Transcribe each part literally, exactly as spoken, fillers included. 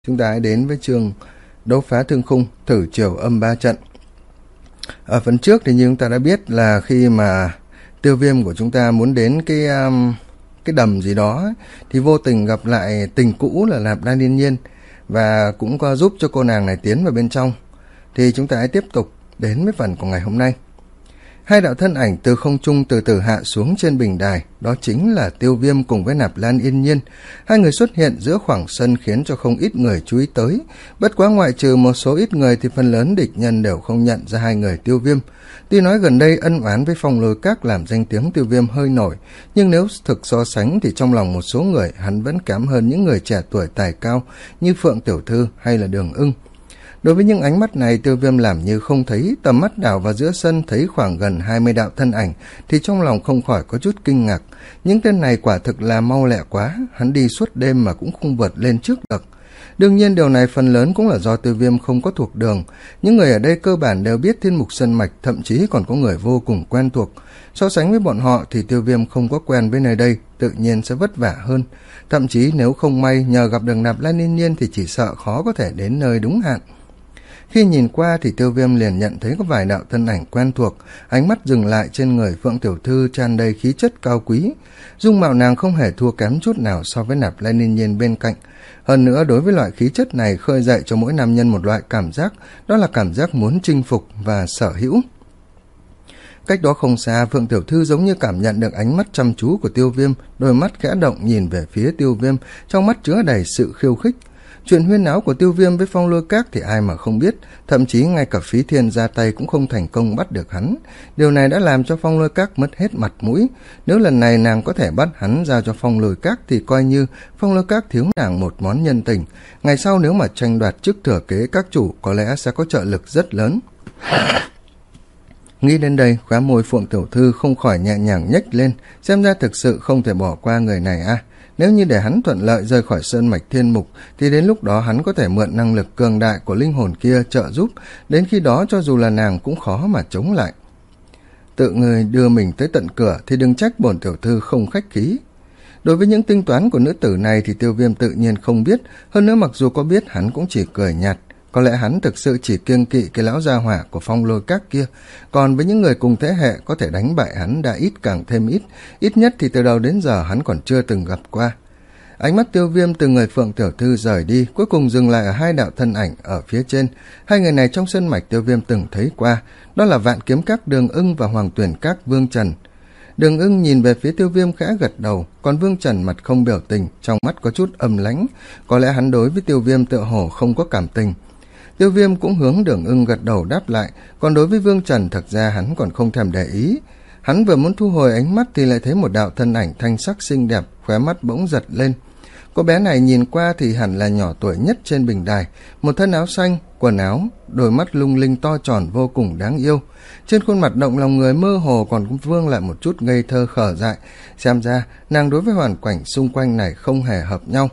Chúng ta hãy đến với chương đấu phá thương khung thử chiều âm ba trận. Ở phần trước thì như chúng ta đã biết là khi mà Tiêu Viêm của chúng ta muốn đến cái um, cái đầm gì đó thì vô tình gặp lại tình cũ là Nạp Lan Yên Nhiên và cũng có giúp cho cô nàng này tiến vào bên trong. Thì chúng ta hãy tiếp tục đến với phần của ngày hôm nay. Hai đạo thân ảnh từ không trung từ từ hạ xuống trên bình đài, đó chính là Tiêu Viêm cùng với Nạp Lan Yên Nhiên. Hai người xuất hiện giữa khoảng sân khiến cho không ít người chú ý tới. Bất quá ngoại trừ một số ít người thì phần lớn địch nhân đều không nhận ra hai người Tiêu Viêm. Tuy nói gần đây ân oán với Phong Lôi Các làm danh tiếng Tiêu Viêm hơi nổi, nhưng nếu thực so sánh thì trong lòng một số người hắn vẫn kém hơn những người trẻ tuổi tài cao như Phượng Tiểu Thư hay là Đường Ưng. Đối với những ánh mắt này, Tiêu Viêm làm như không thấy, tầm mắt đảo vào giữa sân thấy khoảng gần hai mươi đạo thân ảnh thì trong lòng không khỏi có chút kinh ngạc. Những tên này quả thực là mau lẹ quá, hắn đi suốt đêm mà cũng không vượt lên trước được. Đương nhiên điều này phần lớn cũng là do Tiêu Viêm không có thuộc đường. Những người ở đây cơ bản đều biết Thiên Mục Sơn Mạch, thậm chí còn có người vô cùng quen thuộc. So sánh với bọn họ thì Tiêu Viêm không có quen với nơi đây, tự nhiên sẽ vất vả hơn. Thậm chí nếu không may nhờ gặp được Nạp Lan Yên Nhiên thì chỉ sợ khó có thể đến nơi đúng hạn. Khi nhìn qua thì Tiêu Viêm liền nhận thấy có vài đạo thân ảnh quen thuộc, ánh mắt dừng lại trên người Phượng Tiểu Thư tràn đầy khí chất cao quý. Dung mạo nàng không hề thua kém chút nào so với Nạp Lan Yên Nhiên bên cạnh. Hơn nữa đối với loại khí chất này khơi dậy cho mỗi nam nhân một loại cảm giác, đó là cảm giác muốn chinh phục và sở hữu. Cách đó không xa, Phượng Tiểu Thư giống như cảm nhận được ánh mắt chăm chú của Tiêu Viêm, đôi mắt khẽ động nhìn về phía Tiêu Viêm, trong mắt chứa đầy sự khiêu khích. Chuyện huyên náo của Tiêu Viêm với Phong Lôi Các thì ai mà không biết, thậm chí ngay cả Phí Thiên ra tay cũng không thành công bắt được hắn. Điều này đã làm cho Phong Lôi Các mất hết mặt mũi. Nếu lần này nàng có thể bắt hắn giao cho Phong Lôi Các thì coi như Phong Lôi Các thiếu nàng một món nhân tình. Ngày sau nếu mà tranh đoạt chức thừa kế các chủ có lẽ sẽ có trợ lực rất lớn. Nghĩ đến đây, khóe môi Phượng Tiểu Thư không khỏi nhẹ nhàng nhếch lên, xem ra thực sự không thể bỏ qua người này à. Nếu như để hắn thuận lợi rời khỏi sơn mạch thiên mục thì đến lúc đó hắn có thể mượn năng lực cường đại của linh hồn kia trợ giúp, đến khi đó cho dù là nàng cũng khó mà chống lại. Tự người đưa mình tới tận cửa thì đừng trách bổn tiểu thư không khách khí. Đối với những tính toán của nữ tử này thì Tiêu Viêm tự nhiên không biết, hơn nữa mặc dù có biết hắn cũng chỉ cười nhạt. Có lẽ hắn thực sự chỉ kiêng kỵ cái lão gia hỏa của Phong Lôi Các kia, còn với những người cùng thế hệ có thể đánh bại hắn đã ít càng thêm ít, ít nhất thì từ đầu đến giờ hắn còn chưa từng gặp qua. Ánh mắt Tiêu Viêm từ người Phượng Tiểu Thư rời đi, cuối cùng dừng lại ở hai đạo thân ảnh ở phía trên. Hai người này trong sơn mạch Tiêu Viêm từng thấy qua, đó là Vạn Kiếm Các Đường Ưng và Hoàng Tuyển Các Vương Trần. Đường Ưng nhìn về phía Tiêu Viêm khẽ gật đầu, còn Vương Trần mặt không biểu tình, trong mắt có chút âm lãnh, có lẽ hắn đối với Tiêu Viêm tựa hồ không có cảm tình. Tiêu Viêm cũng hướng Đường Ưng gật đầu đáp lại, còn đối với Vương Trần thật ra hắn còn không thèm để ý. Hắn vừa muốn thu hồi ánh mắt thì lại thấy một đạo thân ảnh thanh sắc xinh đẹp, khóe mắt bỗng giật lên. Cô bé này nhìn qua thì hẳn là nhỏ tuổi nhất trên bình đài, một thân áo xanh, quần áo, đôi mắt lung linh to tròn vô cùng đáng yêu. Trên khuôn mặt động lòng người mơ hồ còn vương lại một chút ngây thơ khờ dại, xem ra nàng đối với hoàn cảnh xung quanh này không hề hợp nhau.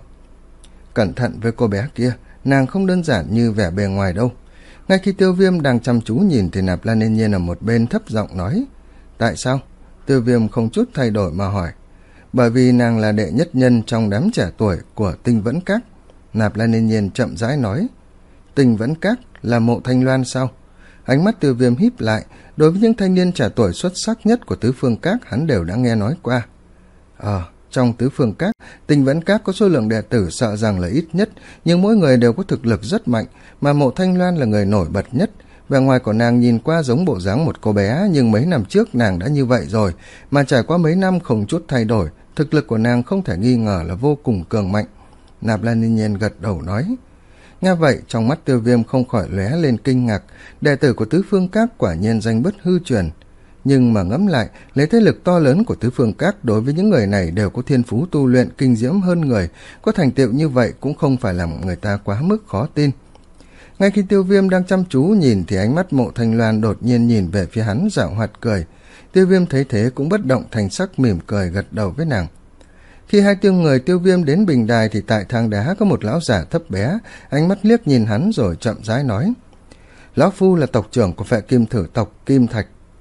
Cẩn thận với cô bé kia, nàng không đơn giản như vẻ bề ngoài đâu. Ngay khi Tiêu Viêm đang chăm chú nhìn thì Nạp Lan Yên Nhiên ở một bên thấp giọng nói. Tại sao? Tiêu Viêm không chút thay đổi mà hỏi. Bởi vì nàng là đệ nhất nhân trong đám trẻ tuổi của Tinh Vẫn Các. Nạp Lan Yên Nhiên chậm rãi nói. Tinh Vẫn Các là Mộ Thanh Loan sao? Ánh mắt Tiêu Viêm híp lại, đối với những thanh niên trẻ tuổi xuất sắc nhất của Tứ Phương Các hắn đều đã nghe nói qua. Ờ, trong Tứ Phương Các, Tinh Vẫn Các có số lượng đệ tử sợ rằng là ít nhất, nhưng mỗi người đều có thực lực rất mạnh, mà Mộ Thanh Loan là người nổi bật nhất. Vẻ ngoài của nàng nhìn qua giống bộ dáng một cô bé, nhưng mấy năm trước nàng đã như vậy rồi, mà trải qua mấy năm không chút thay đổi, thực lực của nàng không thể nghi ngờ là vô cùng cường mạnh. Nạp Lan Yên Nhiên gật đầu nói. Nghe vậy, trong mắt Tiêu Viêm không khỏi lóe lên kinh ngạc, đệ tử của Tứ Phương Các quả nhiên danh bất hư truyền. Nhưng mà ngẫm lại, lấy thế lực to lớn của Tứ Phương Các đối với những người này đều có thiên phú tu luyện kinh diễm hơn người, có thành tựu như vậy cũng không phải làm người ta quá mức khó tin. Ngay khi Tiêu Viêm đang chăm chú nhìn thì ánh mắt Mộ Thanh Loan đột nhiên nhìn về phía hắn giảo hoạt cười. Tiêu Viêm thấy thế cũng bất động thành sắc mỉm cười gật đầu với nàng. Khi hai tiêu người Tiêu Viêm đến bình đài thì tại thang đá có một lão giả thấp bé, ánh mắt liếc nhìn hắn rồi chậm rãi nói. Lão phu là tộc trưởng của Phệ Kim Thử tộc Kim Thạch,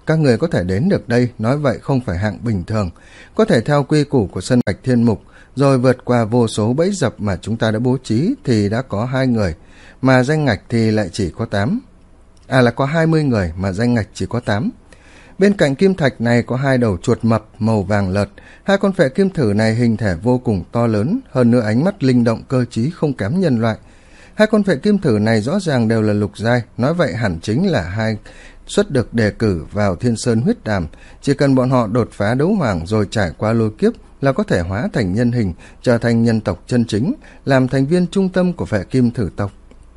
các người có thể đến được đây, nói vậy không phải hạng bình thường, có thể theo quy củ của sân mạch thiên mục, rồi vượt qua vô số bẫy dập mà chúng ta đã bố trí thì đã có hai người, mà danh ngạch thì lại chỉ có tám. À là có hai mươi người mà danh ngạch chỉ có tám. Bên cạnh kim thạch này có hai đầu chuột mập màu vàng lợt, hai con phệ kim thử này hình thể vô cùng to lớn, hơn nữa ánh mắt linh động cơ trí không kém nhân loại. Hai con phệ kim thử này rõ ràng đều là lục giai, nói vậy hẳn chính là hai suất được đề cử vào Thiên Sơn huyết đàm, chỉ cần bọn họ đột phá đấu hoàng rồi trải qua lôi kiếp là có thể hóa thành nhân hình, trở thành nhân tộc chân chính, làm thành viên trung tâm của phệ kim thử tộc.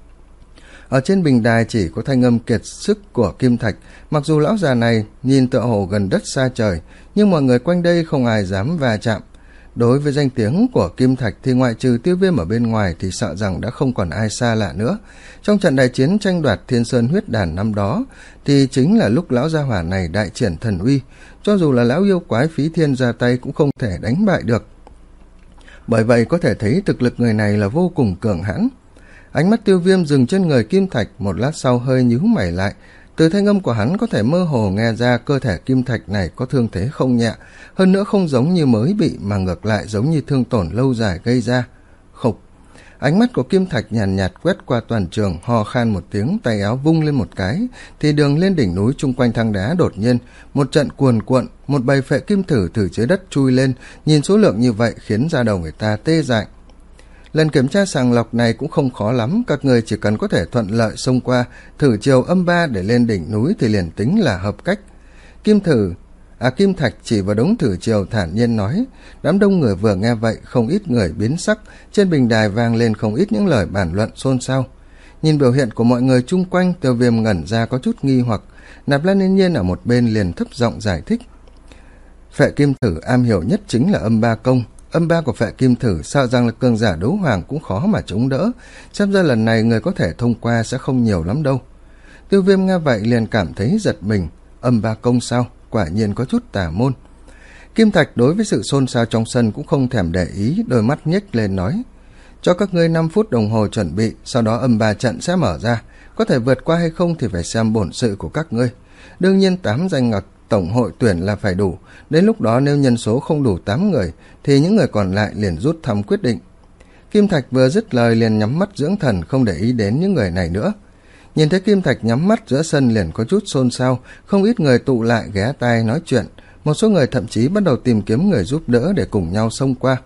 Ở trên bình đài chỉ có thanh âm kiệt sức của kim thạch, mặc dù lão già này nhìn tựa hồ gần đất xa trời, nhưng mọi người quanh đây không ai dám va chạm. Đối với danh tiếng của kim thạch thì ngoại trừ Tiêu Viêm ở bên ngoài thì sợ rằng đã không còn ai xa lạ nữa. Trong trận đại chiến tranh đoạt Thiên Sơn huyết đàn năm đó thì chính là lúc lão gia hỏa này đại triển thần uy, cho dù là lão yêu quái Phí Thiên ra tay cũng không thể đánh bại được. Bởi vậy có thể thấy thực lực người này là vô cùng cường hãn. Ánh mắt Tiêu Viêm dừng trên người kim thạch, một lát sau hơi nhíu mày lại. Từ thanh âm của hắn có thể mơ hồ nghe ra cơ thể kim thạch này có thương thế không nhẹ, hơn nữa không giống như mới bị mà ngược lại giống như thương tổn lâu dài gây ra. Khục. Ánh mắt của kim thạch nhàn nhạt, nhạt quét qua toàn trường, ho khan một tiếng, tay áo vung lên một cái, thì đường lên đỉnh núi chung quanh thang đá đột nhiên một trận cuồn cuộn, một bầy phệ kim thử từ dưới đất chui lên, nhìn số lượng như vậy khiến da đầu người ta tê dại. Lần kiểm tra sàng lọc này cũng không khó lắm, các người chỉ cần có thể thuận lợi xông qua thử chiều âm ba để lên đỉnh núi thì liền tính là hợp cách. Kim thử, à kim thạch chỉ vào đống thử chiều thản nhiên nói. Đám đông người vừa nghe vậy, không ít người biến sắc, trên bình đài vang lên không ít những lời bàn luận xôn xao. Nhìn biểu hiện của mọi người chung quanh, Tiêu Viêm ngẩn ra có chút nghi hoặc. Nạp Lan Yên Nhiên ở một bên liền thấp giọng giải thích. Phệ kim thử am hiểu nhất chính là âm ba công. Âm ba của phệ kim thử sợ rằng là cường giả đấu hoàng cũng khó mà chống đỡ, xem ra lần này người có thể thông qua sẽ không nhiều lắm đâu. Tiêu Viêm nghe vậy liền cảm thấy giật mình. Âm ba công sao? Quả nhiên có chút tà môn. Kim thạch đối với sự xôn xao trong sân cũng không thèm để ý, đôi mắt nhếch lên nói. Cho các ngươi năm phút đồng hồ chuẩn bị, sau đó âm ba trận sẽ mở ra, có thể vượt qua hay không thì phải xem bổn sự của các ngươi. Đương nhiên tám danh ngạch tổng hội tuyển là phải đủ, đến lúc đó nếu nhân số không đủ tám người thì những người còn lại liền rút thăm quyết định. Kim thạch vừa dứt lời liền nhắm mắt dưỡng thần, không để ý đến những người này nữa. Nhìn thấy kim thạch nhắm mắt, giữa sân liền có chút xôn xao, không ít người tụ lại ghé tai nói chuyện, một số người thậm chí bắt đầu tìm kiếm người giúp đỡ để cùng nhau xông qua.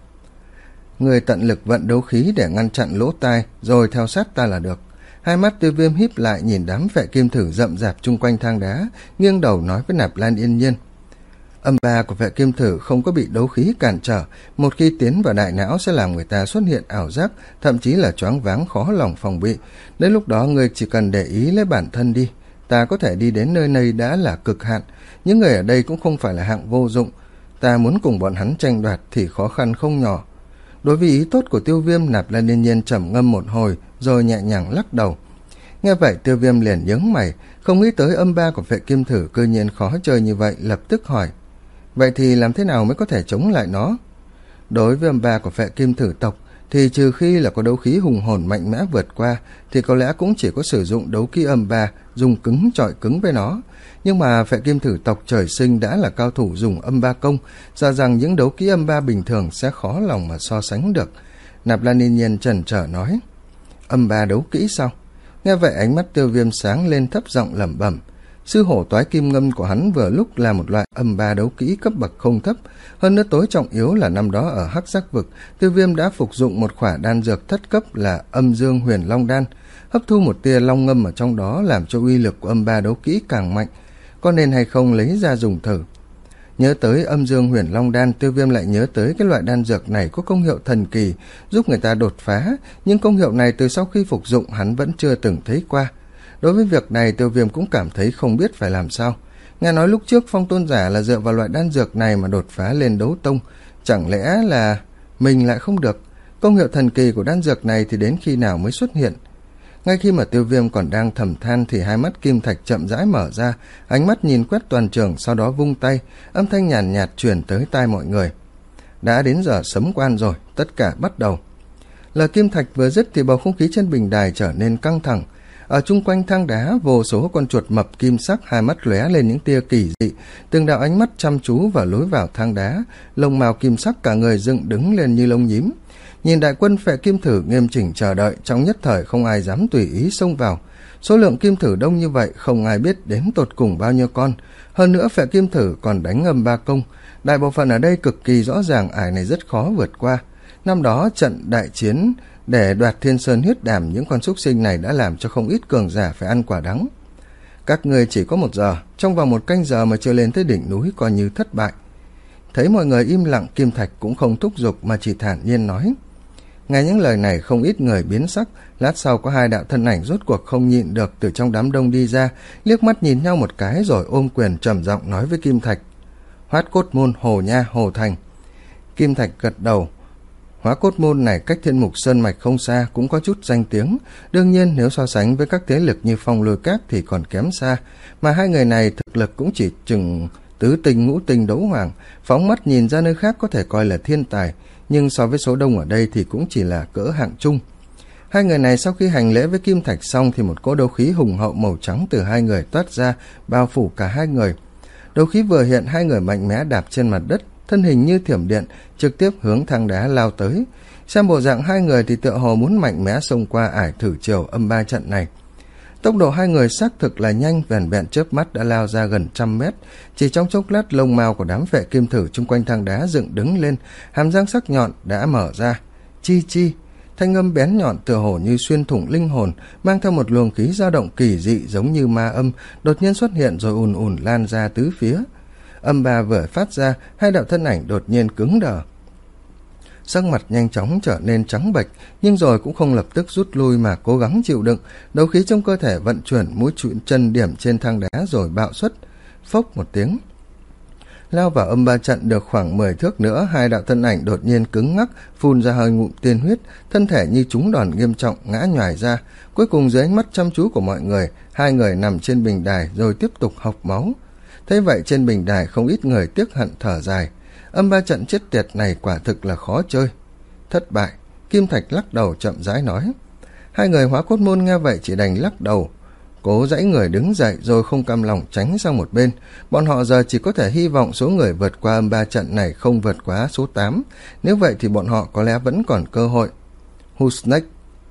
Người tận lực vận đấu khí để ngăn chặn lỗ tai, rồi theo sát ta là được. Hai mắt Tiêu Viêm híp lại nhìn đám phệ kim thử rậm rạp chung quanh thang đá, nghiêng đầu nói với Nạp Lan Yên Nhiên. Âm ba của phệ kim thử không có bị đấu khí cản trở, một khi tiến vào đại não sẽ làm người ta xuất hiện ảo giác, thậm chí là choáng váng khó lòng phòng bị. Đến lúc đó người chỉ cần để ý lấy bản thân đi, ta có thể đi đến nơi này đã là cực hạn, những người ở đây cũng không phải là hạng vô dụng, ta muốn cùng bọn hắn tranh đoạt thì khó khăn không nhỏ. Đối với ý tốt của Tiêu Viêm, Nạp Lan Yên Nhiên trầm ngâm một hồi rồi nhẹ nhàng lắc đầu. Nghe vậy Tiêu Viêm liền nhướng mày, không nghĩ tới âm ba của phệ kim thử cư nhiên khó chơi như vậy, lập tức hỏi. Vậy thì làm thế nào mới có thể chống lại nó? Đối với âm ba của phệ kim thử tộc thì trừ khi là có đấu khí hùng hồn mạnh mẽ vượt qua thì có lẽ cũng chỉ có sử dụng đấu khí âm ba, dùng cứng chọi cứng với nó. Nhưng mà phệ kim thử tộc trời sinh đã là cao thủ dùng âm ba công, sợ rằng những đấu khí âm ba bình thường sẽ khó lòng mà so sánh được. Nạp Lan Yên Nhiên chần chờ nói. Âm ba đấu kỹ sao? Nghe vậy ánh mắt Tiêu Viêm sáng lên, thấp giọng lẩm bẩm. Sư hổ toái kim ngâm của hắn vừa lúc là một loại âm ba đấu kỹ cấp bậc không thấp, hơn nữa tối trọng yếu là năm đó ở Hắc Giác vực, Tiêu Viêm đã phục dụng một khỏa đan dược thất cấp là Âm Dương Huyền Long đan, hấp thu một tia long ngâm ở trong đó làm cho uy lực của âm ba đấu kỹ càng mạnh. Có nên hay không lấy ra dùng thử? Nhớ tới Âm Dương Huyền Long đan, Tiêu Viêm lại nhớ tới cái loại đan dược này có công hiệu thần kỳ, giúp người ta đột phá, nhưng công hiệu này từ sau khi phục dụng hắn vẫn chưa từng thấy qua. Đối với việc này Tiêu Viêm cũng cảm thấy không biết phải làm sao. Nghe nói lúc trước Phong Tôn Giả là dựa vào loại đan dược này mà đột phá lên đấu tông, chẳng lẽ là mình lại không được? Công hiệu thần kỳ của đan dược này thì đến khi nào mới xuất hiện? Ngay khi mà Tiêu Viêm còn đang thầm than thì hai mắt kim thạch chậm rãi mở ra, ánh mắt nhìn quét toàn trường, sau đó vung tay, âm thanh nhàn nhạt, nhạt truyền tới tai mọi người. Đã đến giờ sấm quan rồi, tất cả bắt đầu. Lời kim thạch vừa dứt thì bầu không khí trên bình đài trở nên căng thẳng. Ở chung quanh thang đá, vô số con chuột mập kim sắc hai mắt lóe lên những tia kỳ dị, từng đạo ánh mắt chăm chú vào lối vào thang đá, lông mào kim sắc cả người dựng đứng lên như lông nhím. Nhìn đại quân phệ kim thử nghiêm chỉnh chờ đợi, trong nhất thời không ai dám tùy ý xông vào. Số lượng kim thử đông như vậy, không ai biết đến tột cùng bao nhiêu con. Hơn nữa phệ kim thử còn đánh âm ba công. Đại bộ phận ở đây cực kỳ rõ ràng ải này rất khó vượt qua. Năm đó trận đại chiến để đoạt Thiên Sơn huyết đàm, những con súc sinh này đã làm cho không ít cường giả phải ăn quả đắng. Các người chỉ có một giờ, trong vòng một canh giờ mà chưa lên tới đỉnh núi coi như thất bại. Thấy mọi người im lặng, Kim Thạch cũng không thúc giục mà chỉ thản nhiên nói. Nghe những lời này không ít người biến sắc. Lát sau có hai đạo thân ảnh rốt cuộc không nhịn được từ trong đám đông đi ra, liếc mắt nhìn nhau một cái rồi ôm quyền trầm giọng nói với Kim Thạch. Hoát cốt môn Hồ Nha, Hồ Thành. Kim Thạch gật đầu. Hóa cốt môn này cách Thiên Mục Sơn Mạch không xa, cũng có chút danh tiếng. Đương nhiên nếu so sánh với các thế lực như Phong Lôi Các thì còn kém xa, mà hai người này thực lực cũng chỉ chừng tứ tinh ngũ tinh đấu hoàng, phóng mắt nhìn ra nơi khác có thể coi là thiên tài, nhưng so với số đông ở đây thì cũng chỉ là cỡ hạng trung. Hai người này sau khi hành lễ với Kim Thạch xong thì một cỗ đấu khí hùng hậu màu trắng từ hai người toát ra, bao phủ cả hai người. Đấu khí vừa hiện, hai người mạnh mẽ đạp trên mặt đất, thân hình như thiểm điện, trực tiếp hướng thang đá lao tới. Xem bộ dạng hai người thì tựa hồ muốn mạnh mẽ xông qua ải thử chiều âm ba trận này. Tốc độ hai người xác thực là nhanh, vẻn vẹn chớp mắt đã lao ra gần trăm mét. Chỉ trong chốc lát, lông mao của đám phệ kim thử chung quanh thang đá dựng đứng lên, hàm răng sắc nhọn đã mở ra. Chi chi, thanh âm bén nhọn tựa hồ như xuyên thủng linh hồn, mang theo một luồng khí dao động kỳ dị giống như ma âm, đột nhiên xuất hiện rồi ùn ùn lan ra tứ phía. Âm ba vừa phát ra, hai đạo thân ảnh đột nhiên cứng đờ. Sắc mặt nhanh chóng trở nên trắng bệch, nhưng rồi cũng không lập tức rút lui mà cố gắng chịu đựng. Đấu khí trong cơ thể vận chuyển, mũi chân điểm trên thang đá rồi bạo xuất. Phốc một tiếng, lao vào âm ba trận được khoảng mười thước nữa, hai đạo thân ảnh đột nhiên cứng ngắc, phun ra hơi ngụm tiên huyết, thân thể như trúng đòn nghiêm trọng ngã nhoài ra. Cuối cùng dưới ánh mắt chăm chú của mọi người, hai người nằm trên bình đài rồi tiếp tục hộc máu. Thế vậy trên bình đài không ít người tiếc hận thở dài. Âm ba trận chết tiệt này quả thực là khó chơi. Thất bại. Kim Thạch lắc đầu chậm rãi nói. Hai người Hóa Cốt môn nghe vậy chỉ đành lắc đầu, cố dãy người đứng dậy rồi không cam lòng tránh sang một bên. Bọn họ giờ chỉ có thể hy vọng số người vượt qua âm ba trận này không vượt quá số tám. Nếu vậy thì bọn họ có lẽ vẫn còn cơ hội. Who's next?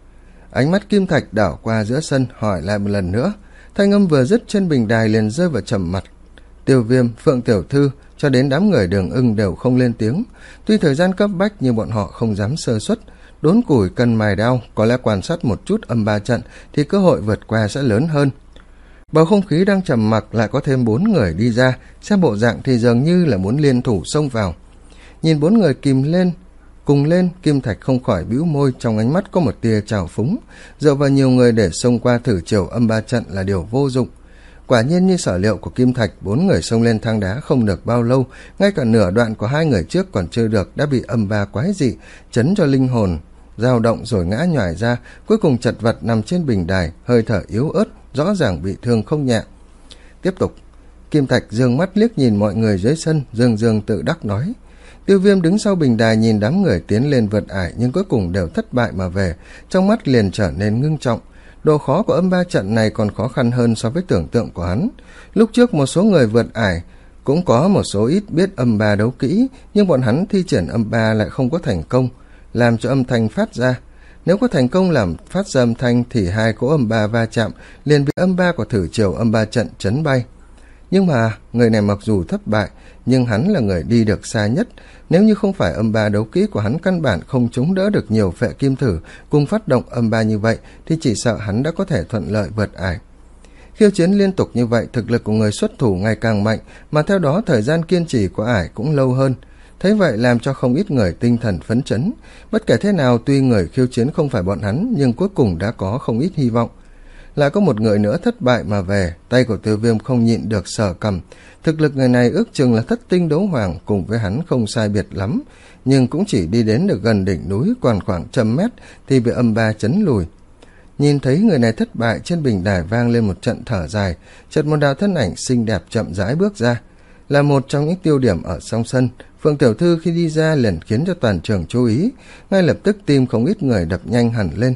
Ánh mắt Kim Thạch đảo qua giữa sân, hỏi lại một lần nữa. Thanh âm vừa dứt, trên bình đài liền rơi vào trầm mặc. Tiêu Viêm, Phượng Tiểu Thư cho đến đám người Đường Ưng đều không lên tiếng. Tuy thời gian cấp bách nhưng bọn họ không dám sơ suất. Đốn củi cần mài đao, có lẽ quan sát một chút âm ba trận thì cơ hội vượt qua sẽ lớn hơn. Bầu không khí đang trầm mặc, lại có thêm bốn người đi ra, xem bộ dạng thì dường như là muốn liên thủ xông vào. Nhìn bốn người kìm lên cùng lên, Kim Thạch không khỏi bĩu môi, trong ánh mắt có một tia trào phúng. Dựa vào nhiều người để xông qua thử chiều âm ba trận là điều vô dụng. Quả nhiên như sở liệu của Kim Thạch, bốn người xông lên thang đá không được bao lâu, ngay cả nửa đoạn của hai người trước còn chưa được đã bị âm ba quái dị chấn cho linh hồn dao động rồi ngã nhoài ra, cuối cùng chật vật nằm trên bình đài, hơi thở yếu ớt, rõ ràng bị thương không nhẹ. Tiếp tục, Kim Thạch dương mắt liếc nhìn mọi người dưới sân, dương dương tự đắc nói. Tiêu Viêm đứng sau bình đài nhìn đám người tiến lên vượt ải nhưng cuối cùng đều thất bại mà về, trong mắt liền trở nên ngưng trọng. Độ khó của âm ba trận này còn khó khăn hơn so với tưởng tượng của hắn. Lúc trước một số người vượt ải cũng có một số ít biết âm ba đấu kỹ, nhưng bọn hắn thi triển âm ba lại không có thành công làm cho âm thanh phát ra. Nếu có thành công làm phát ra âm thanh thì hai cỗ âm ba va chạm liền bị âm ba của thử chiều âm ba trận chấn bay. Nhưng mà người này mặc dù thất bại nhưng hắn là người đi được xa nhất. Nếu như không phải âm ba đấu kỹ của hắn căn bản không chống đỡ được nhiều phệ kim thử cùng phát động âm ba như vậy thì chỉ sợ hắn đã có thể thuận lợi vượt ải. Khiêu chiến liên tục như vậy, thực lực của người xuất thủ ngày càng mạnh, mà theo đó thời gian kiên trì của ải cũng lâu hơn. Thế vậy làm cho không ít người tinh thần phấn chấn. Bất kể thế nào, tuy người khiêu chiến không phải bọn hắn nhưng cuối cùng đã có không ít hy vọng. Lại có một người nữa thất bại mà về, tay của Tiêu Viêm không nhịn được sờ cầm. Thực lực người này ước chừng là thất tinh đấu hoàng, cùng với hắn không sai biệt lắm, nhưng cũng chỉ đi đến được gần đỉnh núi còn khoảng trăm mét thì bị âm ba chấn lùi. Nhìn thấy người này thất bại, trên bình đài vang lên một trận thở dài, chợt một đạo thân ảnh xinh đẹp chậm rãi bước ra. Là một trong những tiêu điểm ở song sân, Phượng Tiểu Thư khi đi ra liền khiến cho toàn trường chú ý, ngay lập tức tim không ít người đập nhanh hẳn lên.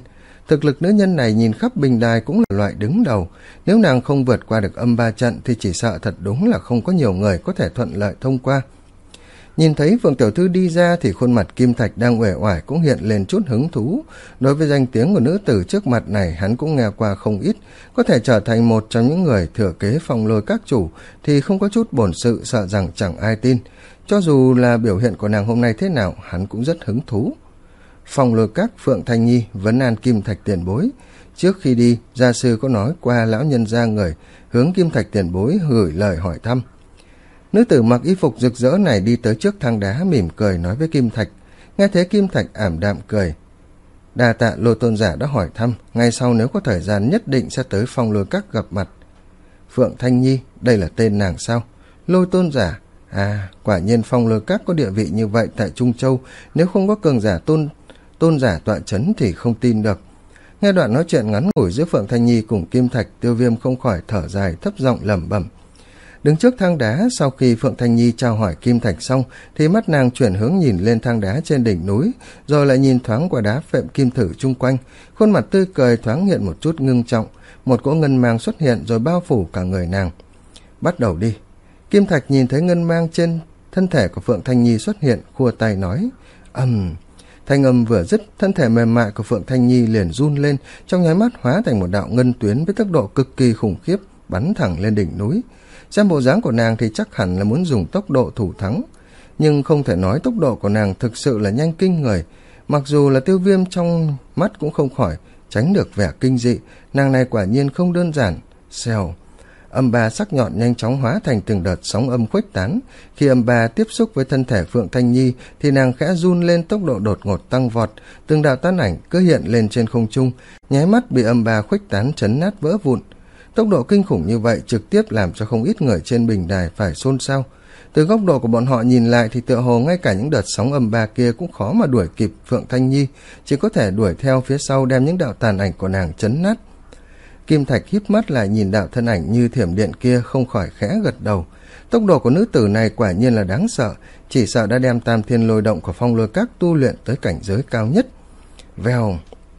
Thực lực nữ nhân này nhìn khắp bình đài cũng là loại đứng đầu, nếu nàng không vượt qua được âm ba trận thì chỉ sợ thật đúng là không có nhiều người có thể thuận lợi thông qua. Nhìn thấy Phượng tiểu thư đi ra thì khuôn mặt Kim Thạch đang uể oải cũng hiện lên chút hứng thú. Đối với danh tiếng của nữ tử trước mặt này hắn cũng nghe qua không ít, có thể trở thành một trong những người thừa kế Phong Lôi Các chủ thì không có chút bổn sự, sợ rằng chẳng ai tin. Cho dù là biểu hiện của nàng hôm nay thế nào, hắn cũng rất hứng thú. Phong Lôi Các Phượng Thanh Nhi vấn an Kim Thạch tiền bối. Trước khi đi, gia sư có nói qua lão nhân gia người, hướng Kim Thạch tiền bối gửi lời hỏi thăm. Nữ tử mặc y phục rực rỡ này đi tới trước thang đá, mỉm cười nói với Kim Thạch. Nghe thế Kim Thạch ảm đạm cười. Đa tạ Lôi tôn giả đã hỏi thăm, ngay sau nếu có thời gian nhất định sẽ tới Phong Lôi Các gặp mặt. Phượng Thanh Nhi, đây là tên nàng sao? Lôi tôn giả. À, quả nhiên Phong Lôi Các có địa vị như vậy tại Trung Châu, nếu không có cường giả tôn tôn giả tọa chấn thì không tin được. Nghe đoạn nói chuyện ngắn ngủi giữa Phượng Thanh Nhi cùng Kim Thạch, Tiêu Viêm không khỏi thở dài thấp giọng lẩm bẩm. Đứng trước thang đá, sau khi Phượng Thanh Nhi chào hỏi Kim Thạch xong thì mắt nàng chuyển hướng nhìn lên thang đá trên đỉnh núi, rồi lại nhìn thoáng qua đá phệm kim thử chung quanh, khuôn mặt tươi cười thoáng hiện một chút ngưng trọng, một cỗ ngân mang xuất hiện rồi bao phủ cả người nàng. Bắt đầu đi. Kim Thạch nhìn thấy ngân mang trên thân thể của Phượng Thanh Nhi xuất hiện, khua tay nói. Ầm. Thanh âm vừa dứt, thân thể mềm mại của Phượng Thanh Nhi liền run lên, trong nháy mắt hóa thành một đạo ngân tuyến với tốc độ cực kỳ khủng khiếp, bắn thẳng lên đỉnh núi. Xem bộ dáng của nàng thì chắc hẳn là muốn dùng tốc độ thủ thắng, nhưng không thể nói tốc độ của nàng thực sự là nhanh kinh người. Mặc dù là Tiêu Viêm trong mắt cũng không khỏi tránh được vẻ kinh dị, nàng này quả nhiên không đơn giản. Xèo. Âm ba sắc nhọn nhanh chóng hóa thành từng đợt sóng âm khuếch tán. Khi âm ba tiếp xúc với thân thể Phượng Thanh Nhi thì nàng khẽ run lên, tốc độ đột ngột tăng vọt, từng đạo tàn ảnh cứ hiện lên trên không trung, nháy mắt bị âm ba khuếch tán chấn nát vỡ vụn. Tốc độ kinh khủng như vậy trực tiếp làm cho không ít người trên bình đài phải xôn xao. Từ góc độ của bọn họ nhìn lại thì tựa hồ ngay cả những đợt sóng âm ba kia cũng khó mà đuổi kịp Phượng Thanh Nhi, chỉ có thể đuổi theo phía sau đem những đạo tàn ảnh của nàng chấn nát. Kim Thạch híp mắt lại nhìn đạo thân ảnh như thiểm điện kia, không khỏi khẽ gật đầu. Tốc độ của nữ tử này quả nhiên là đáng sợ, chỉ sợ đã đem Tam Thiên Lôi Động của Phong Lôi Các tu luyện tới cảnh giới cao nhất. Vèo.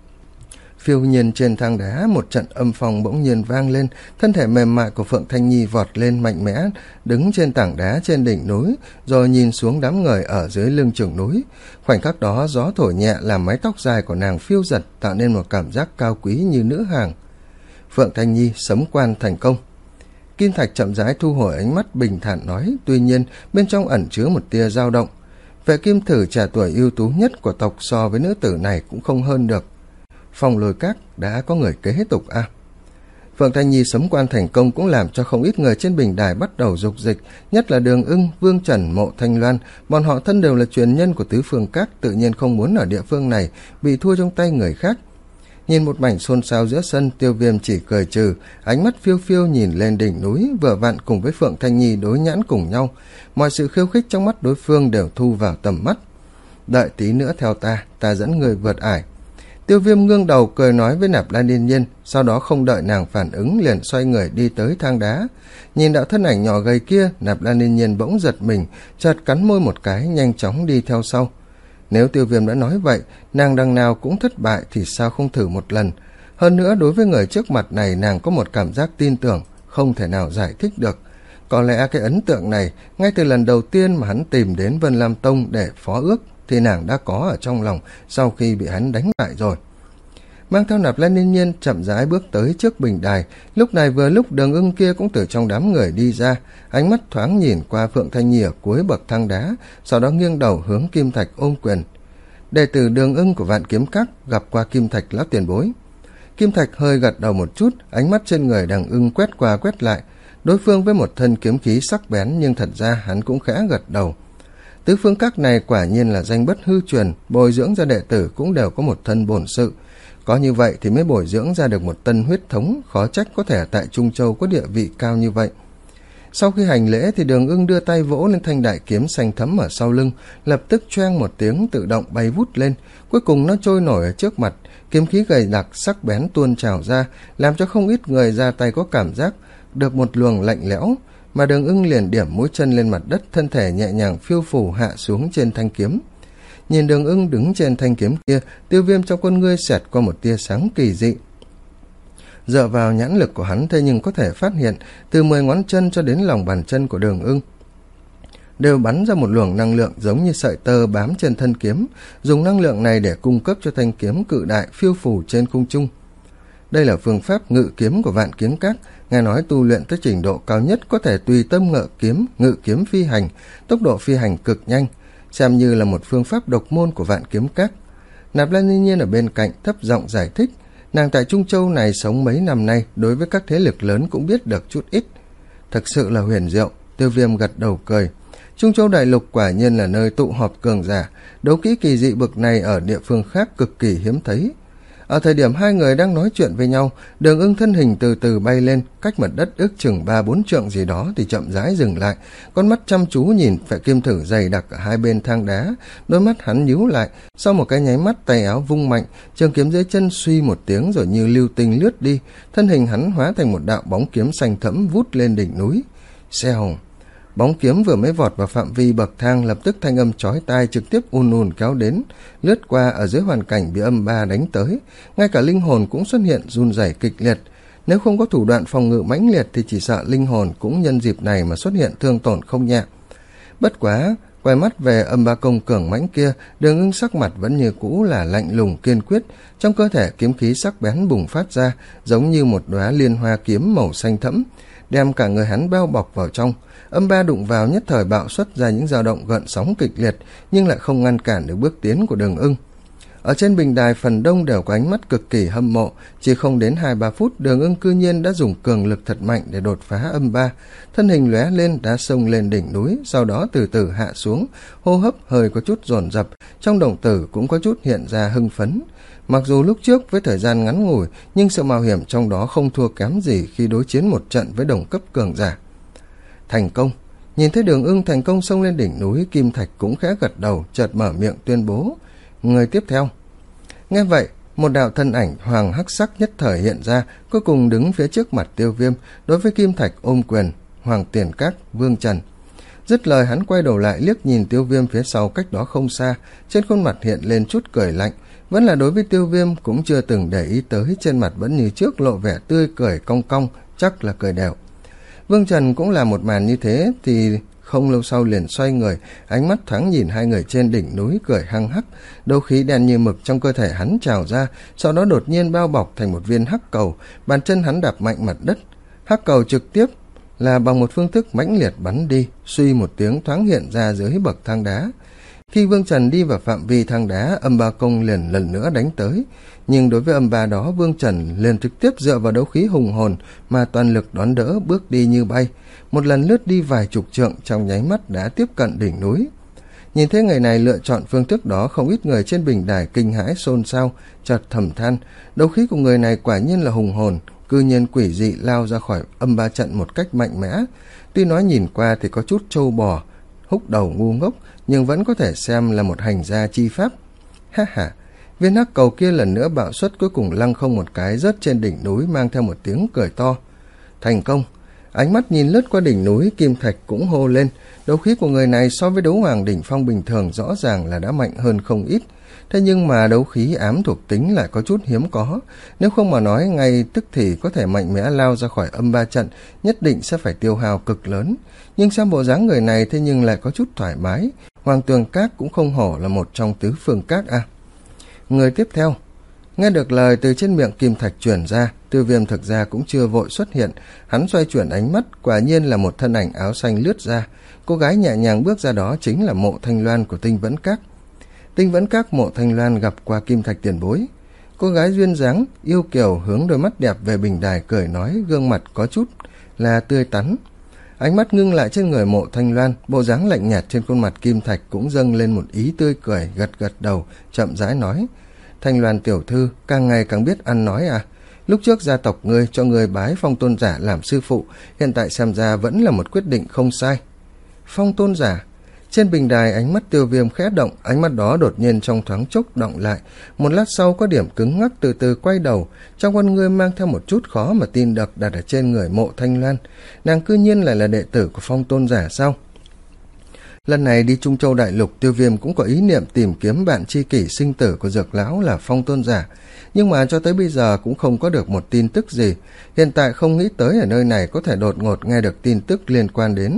Phiêu nhiên trên thang đá, một trận âm phong bỗng nhiên vang lên, thân thể mềm mại của Phượng Thanh Nhi vọt lên mạnh mẽ, đứng trên tảng đá trên đỉnh núi, rồi nhìn xuống đám người ở dưới lưng chừng núi. Khoảnh khắc đó gió thổi nhẹ làm mái tóc dài của nàng phiêu giật, tạo nên một cảm giác cao quý như nữ hàng. Phượng Thanh Nhi sấm quan thành công. Kim Thạch chậm rãi thu hồi ánh mắt, bình thản nói, tuy nhiên bên trong ẩn chứa một tia dao động. Vệ kim thử trẻ tuổi ưu tú nhất của tộc so với nữ tử này cũng không hơn được. Phong Lôi Các đã có người kế tục à? Phượng Thanh Nhi sấm quan thành công cũng làm cho không ít người trên bình đài bắt đầu dục dịch, nhất là Đường Ưng, Vương Trần, Mộ Thanh Loan, bọn họ thân đều là truyền nhân của Tứ Phương Các, tự nhiên không muốn ở địa phương này bị thua trong tay người khác. Nhìn một mảnh xôn xao giữa sân, Tiêu Viêm chỉ cười trừ, ánh mắt phiêu phiêu nhìn lên đỉnh núi, vừa vặn cùng với Phượng Thanh Nhi đối nhãn cùng nhau, mọi sự khiêu khích trong mắt đối phương đều thu vào tầm mắt. Đợi tí nữa theo ta, ta dẫn người vượt ải. Tiêu Viêm ngương đầu cười nói với Nạp Lan Yên Nhiên, sau đó không đợi nàng phản ứng liền xoay người đi tới thang đá. Nhìn đạo thân ảnh nhỏ gầy kia, Nạp Lan Yên Nhiên bỗng giật mình, chợt cắn môi một cái, nhanh chóng đi theo sau. Nếu Tiêu Viêm đã nói vậy, nàng đằng nào cũng thất bại thì sao không thử một lần. Hơn nữa đối với người trước mặt này nàng có một cảm giác tin tưởng, không thể nào giải thích được. Có lẽ cái ấn tượng này, ngay từ lần đầu tiên mà hắn tìm đến Vân Lam Tông để phó ước, thì nàng đã có ở trong lòng sau khi bị hắn đánh bại rồi. Mang theo Nạp Lan Yên Nhiên chậm rãi bước tới trước bình đài. Lúc này vừa lúc Đường Ưng kia cũng từ trong đám người đi ra, ánh mắt thoáng nhìn qua Phượng Thanh Nhi ở cuối bậc thang đá, sau đó nghiêng đầu hướng Kim Thạch ôm quyền. Đệ tử Đường Ưng của Vạn Kiếm Các gặp qua Kim Thạch lão tiền bối. Kim Thạch hơi gật đầu một chút, ánh mắt trên người Đường Ưng quét qua quét lại. Đối phương với một thân kiếm khí sắc bén, nhưng thật ra hắn cũng khẽ gật đầu. Tứ Phương Các này quả nhiên là danh bất hư truyền, bồi dưỡng ra đệ tử cũng đều có một thân bổn sự. Có như vậy thì mới bồi dưỡng ra được một tân huyết thống, khó trách có thể tại Trung Châu có địa vị cao như vậy. Sau khi hành lễ thì Đường Ưng đưa tay vỗ lên thanh đại kiếm xanh thẫm ở sau lưng, lập tức choeng một tiếng tự động bay vút lên, cuối cùng nó trôi nổi ở trước mặt, kiếm khí gầy đặc sắc bén tuôn trào ra, làm cho không ít người ra tay có cảm giác được một luồng lạnh lẽo, mà Đường Ưng liền điểm mũi chân lên mặt đất, thân thể nhẹ nhàng phiêu phù hạ xuống trên thanh kiếm. Nhìn Đường Ưng đứng trên thanh kiếm kia, Tiêu Viêm trong con ngươi xẹt qua một tia sáng kỳ dị. Dựa vào nhãn lực của hắn thế nhưng có thể phát hiện từ mười ngón chân cho đến lòng bàn chân của Đường Ưng đều bắn ra một luồng năng lượng giống như sợi tơ bám trên thân kiếm, dùng năng lượng này để cung cấp cho thanh kiếm cự đại phiêu phù trên không trung. Đây là phương pháp ngự kiếm của Vạn Kiếm Các, nghe nói tu luyện tới trình độ cao nhất có thể tùy tâm ngự kiếm, ngự kiếm phi hành, tốc độ phi hành cực nhanh, xem như là một phương pháp độc môn của Vạn Kiếm Các. Nạp Lan Ninh Nhiên ở bên cạnh thấp giọng giải thích, nàng tại Trung Châu này sống mấy năm nay, đối với các thế lực lớn cũng biết được chút ít. Thực sự là huyền diệu. Tiêu Viêm gật đầu cười. Trung Châu đại lục quả nhiên là nơi tụ họp cường giả, đấu kỹ kỳ dị bực này ở địa phương khác cực kỳ hiếm thấy. Ở thời điểm hai người đang nói chuyện với nhau, Đường Ưng thân hình từ từ bay lên, cách mặt đất ước chừng ba bốn trượng gì đó thì chậm rãi dừng lại, con mắt chăm chú nhìn phải kim thử dày đặc ở hai bên thang đá, đôi mắt hắn nhíu lại, sau một cái nháy mắt tay áo vung mạnh, trường kiếm dưới chân suy một tiếng rồi như lưu tinh lướt đi, thân hình hắn hóa thành một đạo bóng kiếm xanh thẫm vút lên đỉnh núi. Xèo. Bóng kiếm vừa mới vọt vào phạm vi bậc thang, lập tức thanh âm chói tai trực tiếp ùn ùn kéo đến, lướt qua ở dưới hoàn cảnh bị âm ba đánh tới, ngay cả linh hồn cũng xuất hiện run rẩy kịch liệt. Nếu không có thủ đoạn phòng ngự mãnh liệt thì chỉ sợ linh hồn cũng nhân dịp này mà xuất hiện thương tổn không nhẹ. Bất quá, quay mắt về âm ba công cường mãnh kia, Đường Ưng sắc mặt vẫn như cũ là lạnh lùng kiên quyết, trong cơ thể kiếm khí sắc bén bùng phát ra, giống như một đóa liên hoa kiếm màu xanh thẫm, đem cả người hắn bao bọc vào trong. Âm ba đụng vào nhất thời bạo xuất ra những dao động gợn sóng kịch liệt, nhưng lại không ngăn cản được bước tiến của Đường Ưng. Ở trên bình đài phần đông đều có ánh mắt cực kỳ hâm mộ, chỉ không đến hai ba phút, Đường Ưng cư nhiên đã dùng cường lực thật mạnh để đột phá âm ba, thân hình lóe lên đã xông lên đỉnh núi, sau đó từ từ hạ xuống, hô hấp hơi có chút dồn dập, trong đồng tử cũng có chút hiện ra hưng phấn. Mặc dù lúc trước với thời gian ngắn ngủi, nhưng sự mạo hiểm trong đó không thua kém gì khi đối chiến một trận với đồng cấp cường giả. Thành công. Nhìn thấy Đường Ưng thành công xông lên đỉnh núi, Kim Thạch cũng khẽ gật đầu, chợt mở miệng tuyên bố, người tiếp theo. Nghe vậy, một đạo thân ảnh hoàng hắc sắc nhất thời hiện ra, cuối cùng đứng phía trước mặt Tiêu Viêm, đối với Kim Thạch ôm quyền, Hoàng Tiền Các, Vương Trần. Dứt lời hắn quay đầu lại liếc nhìn Tiêu Viêm phía sau cách đó không xa, trên khuôn mặt hiện lên chút cười lạnh, vẫn là đối với Tiêu Viêm cũng chưa từng để ý tới, trên mặt vẫn như trước lộ vẻ tươi cười cong cong, chắc là cười đều. Vương Trần cũng là một màn như thế thì không lâu sau liền xoay người, ánh mắt thoáng nhìn hai người trên đỉnh núi cười hăng hắc, đấu khí đen như mực trong cơ thể hắn trào ra, sau đó đột nhiên bao bọc thành một viên hắc cầu, bàn chân hắn đạp mạnh mặt đất, hắc cầu trực tiếp là bằng một phương thức mãnh liệt bắn đi, suy một tiếng thoáng hiện ra dưới bậc thang đá. Khi Vương Trần đi vào phạm vi thang đá, âm ba công liền lần nữa đánh tới, nhưng đối với âm ba đó, Vương Trần liền trực tiếp dựa vào đấu khí hùng hồn mà toàn lực đón đỡ, bước đi như bay, một lần lướt đi vài chục trượng, trong nháy mắt đã tiếp cận đỉnh núi. Nhìn thấy người này lựa chọn phương thức đó, không ít người trên bình đài kinh hãi xôn xao, chợt thầm than, đấu khí của người này quả nhiên là hùng hồn, cư nhiên quỷ dị lao ra khỏi âm ba trận một cách mạnh mẽ. Tuy nói nhìn qua thì có chút trâu bò, húc đầu ngu ngốc, nhưng vẫn có thể xem là một hành gia chi pháp. Ha ha, viên hắc cầu kia lần nữa bạo xuất, cuối cùng lăng không một cái rớt trên đỉnh núi, mang theo một tiếng cười to. Thành công. Ánh mắt nhìn lướt qua đỉnh núi, Kim Thạch cũng hô lên, đấu khí của người này so với đấu hoàng đỉnh phong bình thường rõ ràng là đã mạnh hơn không ít. Thế nhưng mà đấu khí ám thuộc tính lại có chút hiếm có, nếu không mà nói ngay tức thì có thể mạnh mẽ lao ra khỏi âm ba trận, nhất định sẽ phải tiêu hao cực lớn. Nhưng xem bộ dáng người này thế nhưng lại có chút thoải mái, Hoàng Tường Các cũng không hổ là một trong tứ phương các à. Người tiếp theo. Nghe được lời từ trên miệng Kim Thạch truyền ra, Tiêu Viêm thực ra cũng chưa vội xuất hiện, hắn xoay chuyển ánh mắt, quả nhiên là một thân ảnh áo xanh lướt ra, cô gái nhẹ nhàng bước ra đó chính là Mộ Thanh Loan của Tinh Vẫn Các. Tinh Vẫn Các Mộ Thanh Loan gặp qua Kim Thạch tiền bối. Cô gái duyên dáng yêu kiều hướng đôi mắt đẹp về bình đài cười nói, gương mặt có chút là tươi tắn. Ánh mắt ngưng lại trên người Mộ Thanh Loan, bộ dáng lạnh nhạt trên khuôn mặt Kim Thạch cũng dâng lên một ý tươi cười, gật gật đầu, chậm rãi nói, Thanh Loan tiểu thư càng ngày càng biết ăn nói à, lúc trước gia tộc ngươi cho ngươi bái Phong Tôn giả làm sư phụ, hiện tại xem ra vẫn là một quyết định không sai. Phong Tôn giả. Trên bình đài ánh mắt Tiêu Viêm khẽ động, ánh mắt đó đột nhiên trong thoáng chốc động lại, một lát sau có điểm cứng ngắc từ từ quay đầu, trong con ngươi mang theo một chút khó mà tin được đặt ở trên người Mộ Thanh Loan, nàng cư nhiên lại là đệ tử của Phong Tôn giả sao? Lần này đi Trung Châu Đại Lục, Tiêu Viêm cũng có ý niệm tìm kiếm bạn tri kỷ sinh tử của Dược lão là Phong Tôn Giả, nhưng mà cho tới bây giờ cũng không có được một tin tức gì. Hiện tại không nghĩ tới ở nơi này có thể đột ngột nghe được tin tức liên quan đến.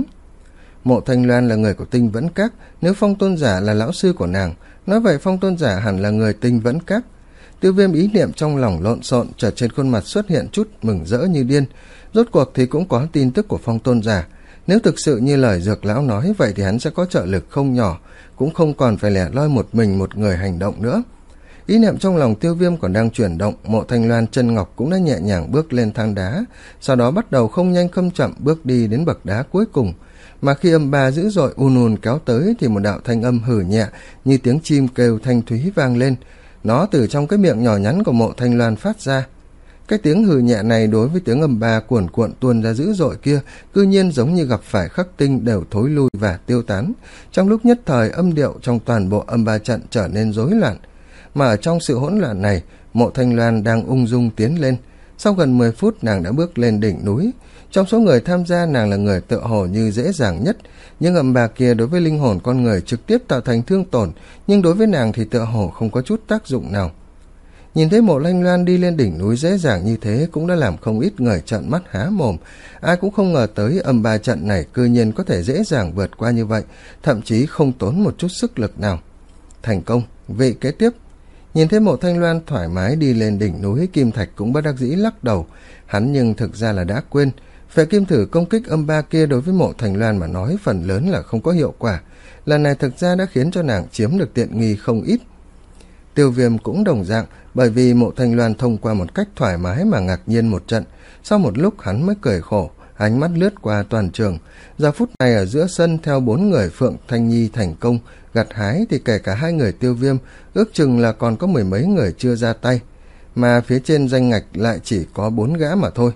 Mộ Thanh Loan là người của Tinh Vẫn Các, nếu Phong Tôn Giả là lão sư của nàng, nói vậy Phong Tôn Giả hẳn là người Tinh Vẫn Các. Tiêu Viêm ý niệm trong lòng lộn xộn, chợt trên khuôn mặt xuất hiện chút mừng rỡ như điên. Rốt cuộc thì cũng có tin tức của Phong Tôn Giả. Nếu thực sự như lời Dược lão nói, vậy thì hắn sẽ có trợ lực không nhỏ, cũng không còn phải lẻ loi một mình một người hành động nữa. Ý niệm trong lòng Tiêu Viêm còn đang chuyển động, Mộ Thanh Loan chân ngọc cũng đã nhẹ nhàng bước lên thang đá, sau đó bắt đầu không nhanh không chậm bước đi đến bậc đá cuối cùng. Mà khi âm ba dữ dội ùn ùn kéo tới thì một đạo thanh âm hử nhẹ như tiếng chim kêu thanh thúy vang lên. Nó từ trong cái miệng nhỏ nhắn của Mộ Thanh Loan phát ra. Cái tiếng hừ nhẹ này đối với tiếng âm ba cuồn cuộn tuôn ra dữ dội kia, cư nhiên giống như gặp phải khắc tinh đều thối lui và tiêu tán. Trong lúc nhất thời, âm điệu trong toàn bộ âm ba trận trở nên rối loạn. Mà ở trong sự hỗn loạn này, Mộ Thanh Loan đang ung dung tiến lên. Sau gần mười phút nàng đã bước lên đỉnh núi. Trong số người tham gia, nàng là người tựa hồ như dễ dàng nhất, nhưng âm ba kia đối với linh hồn con người trực tiếp tạo thành thương tổn, nhưng đối với nàng thì tựa hồ không có chút tác dụng nào. Nhìn thấy Mộ Thanh Loan đi lên đỉnh núi dễ dàng như thế cũng đã làm không ít người trợn mắt há mồm. Ai cũng không ngờ tới âm ba trận này cư nhiên có thể dễ dàng vượt qua như vậy, thậm chí không tốn một chút sức lực nào. Thành công, vị kế tiếp. Nhìn thấy Mộ Thanh Loan thoải mái đi lên đỉnh núi, Kim Thạch cũng bất đắc dĩ lắc đầu. Hắn nhưng thực ra là đã quên, Phệ Kim Thử công kích âm ba kia đối với Mộ Thanh Loan mà nói phần lớn là không có hiệu quả. Lần này thực ra đã khiến cho nàng chiếm được tiện nghi không ít. Tiêu Viêm cũng đồng dạng, bởi vì Mộ Thanh Loan thông qua một cách thoải mái mà ngạc nhiên một trận. Sau một lúc hắn mới cười khổ, ánh mắt lướt qua toàn trường. Giờ phút này ở giữa sân theo bốn người Phượng Thanh Nhi thành công gặt hái thì kể cả hai người Tiêu Viêm, ước chừng là còn có mười mấy người chưa ra tay, mà phía trên danh ngạch lại chỉ có bốn gã mà thôi.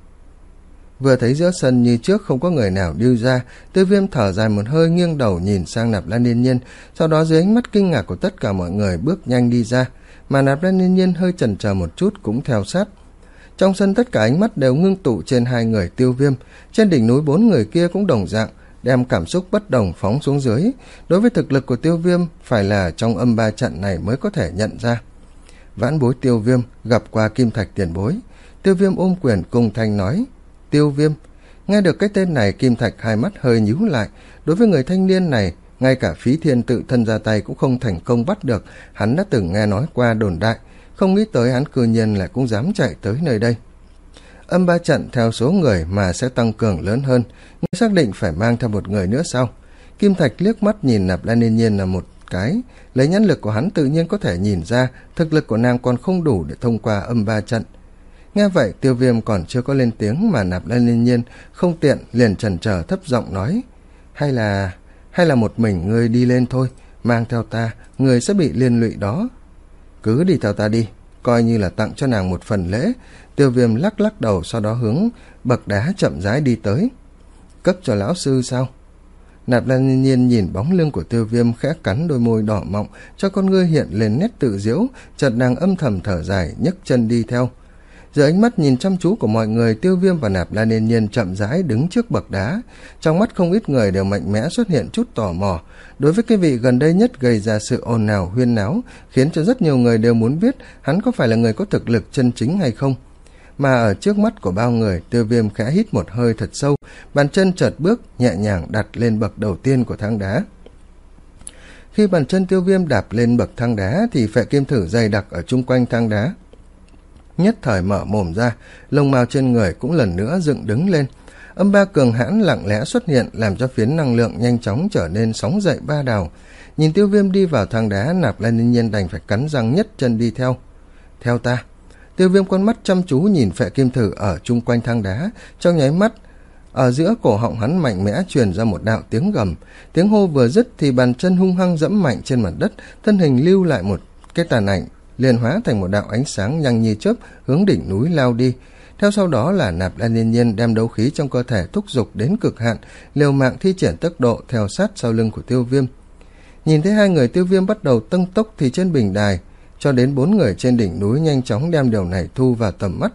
Vừa thấy giữa sân như trước không có người nào điêu ra, Tiêu Viêm thở dài một hơi, nghiêng đầu nhìn sang Nạp Lan Yên Nhiên, sau đó dưới ánh mắt kinh ngạc của tất cả mọi người bước nhanh đi ra, mà Nạp Lan Yên Nhiên hơi chần chờ một chút cũng theo sát. Trong sân tất cả ánh mắt đều ngưng tụ trên hai người Tiêu Viêm, trên đỉnh núi bốn người kia cũng đồng dạng, đem cảm xúc bất đồng phóng xuống dưới. Đối với thực lực của Tiêu Viêm, phải là trong âm ba trận này mới có thể nhận ra. Vãn bối Tiêu Viêm gặp qua Kim Thạch tiền bối. Tiêu Viêm ôm quyền cung thanh nói. Tiêu Viêm. Nghe được cái tên này, Kim Thạch hai mắt hơi nhíu lại. Đối với người thanh niên này, ngay cả Phí Thiên tự thân ra tay cũng không thành công bắt được. Hắn đã từng nghe nói qua đồn đại, không nghĩ tới hắn cư nhiên lại cũng dám chạy tới nơi đây. Âm ba trận theo số người mà sẽ tăng cường lớn hơn, nhưng xác định phải mang theo một người nữa sao? Kim Thạch liếc mắt nhìn Nạp Lan Yên Nhiên là một cái, lấy nhãn lực của hắn tự nhiên có thể nhìn ra thực lực của nàng còn không đủ để thông qua âm ba trận. Nghe vậy, Tiêu Viêm còn chưa có lên tiếng mà Nạp Lan Yên Nhiên không tiện liền chần chờ thấp giọng nói, hay là hay là một mình ngươi đi lên thôi, mang theo ta, ngươi sẽ bị liên lụy đó. Cứ đi theo ta đi, coi như là tặng cho nàng một phần lễ. Tiêu Viêm lắc lắc đầu, sau đó hướng bậc đá chậm rãi đi tới. Cấp cho lão sư sao? Nạp Lan Yên Nhiên nhìn bóng lưng của Tiêu Viêm, khẽ cắn đôi môi đỏ mọng, cho con ngươi hiện lên nét tự giễu, chợt nàng âm thầm thở dài, nhấc chân đi theo. Dưới ánh mắt nhìn chăm chú của mọi người, Tiêu Viêm và Nạp Lan Yên Nhiên chậm rãi đứng trước bậc đá. Trong mắt không ít người đều mạnh mẽ xuất hiện chút tò mò. Đối với cái vị gần đây nhất gây ra sự ồn ào huyên náo, khiến cho rất nhiều người đều muốn biết hắn có phải là người có thực lực chân chính hay không. Mà ở trước mắt của bao người, Tiêu Viêm khẽ hít một hơi thật sâu, bàn chân chợt bước nhẹ nhàng đặt lên bậc đầu tiên của thang đá. Khi bàn chân Tiêu Viêm đạp lên bậc thang đá thì Phệ Kim Thử dày đặc ở chung quanh thang đá nhất thời mở mồm ra, lông mao trên người cũng lần nữa dựng đứng lên. Âm ba cường hãn lặng lẽ xuất hiện, làm cho phiến năng lượng nhanh chóng trở nên sóng dậy ba đào. Nhìn Tiêu Viêm đi vào thang đá, Nạp Lan Yên Nhiên đành phải cắn răng nhất chân đi theo. Theo ta. Tiêu Viêm con mắt chăm chú nhìn Phệ Kim Thử ở chung quanh thang đá, trong nháy mắt ở giữa cổ họng hắn mạnh mẽ truyền ra một đạo tiếng gầm. Tiếng hô vừa dứt thì bàn chân hung hăng dẫm mạnh trên mặt đất, thân hình lưu lại một cái tàn ảnh, liền hóa thành một đạo ánh sáng nhanh như chớp hướng đỉnh núi lao đi. Theo sau đó là Nạp Lan Yên Nhiên đem đấu khí trong cơ thể thúc giục đến cực hạn, liều mạng thi triển tốc độ theo sát sau lưng của Tiêu Viêm. Nhìn thấy hai người Tiêu Viêm bắt đầu tăng tốc thì trên bình đài cho đến bốn người trên đỉnh núi nhanh chóng đem điều này thu vào tầm mắt.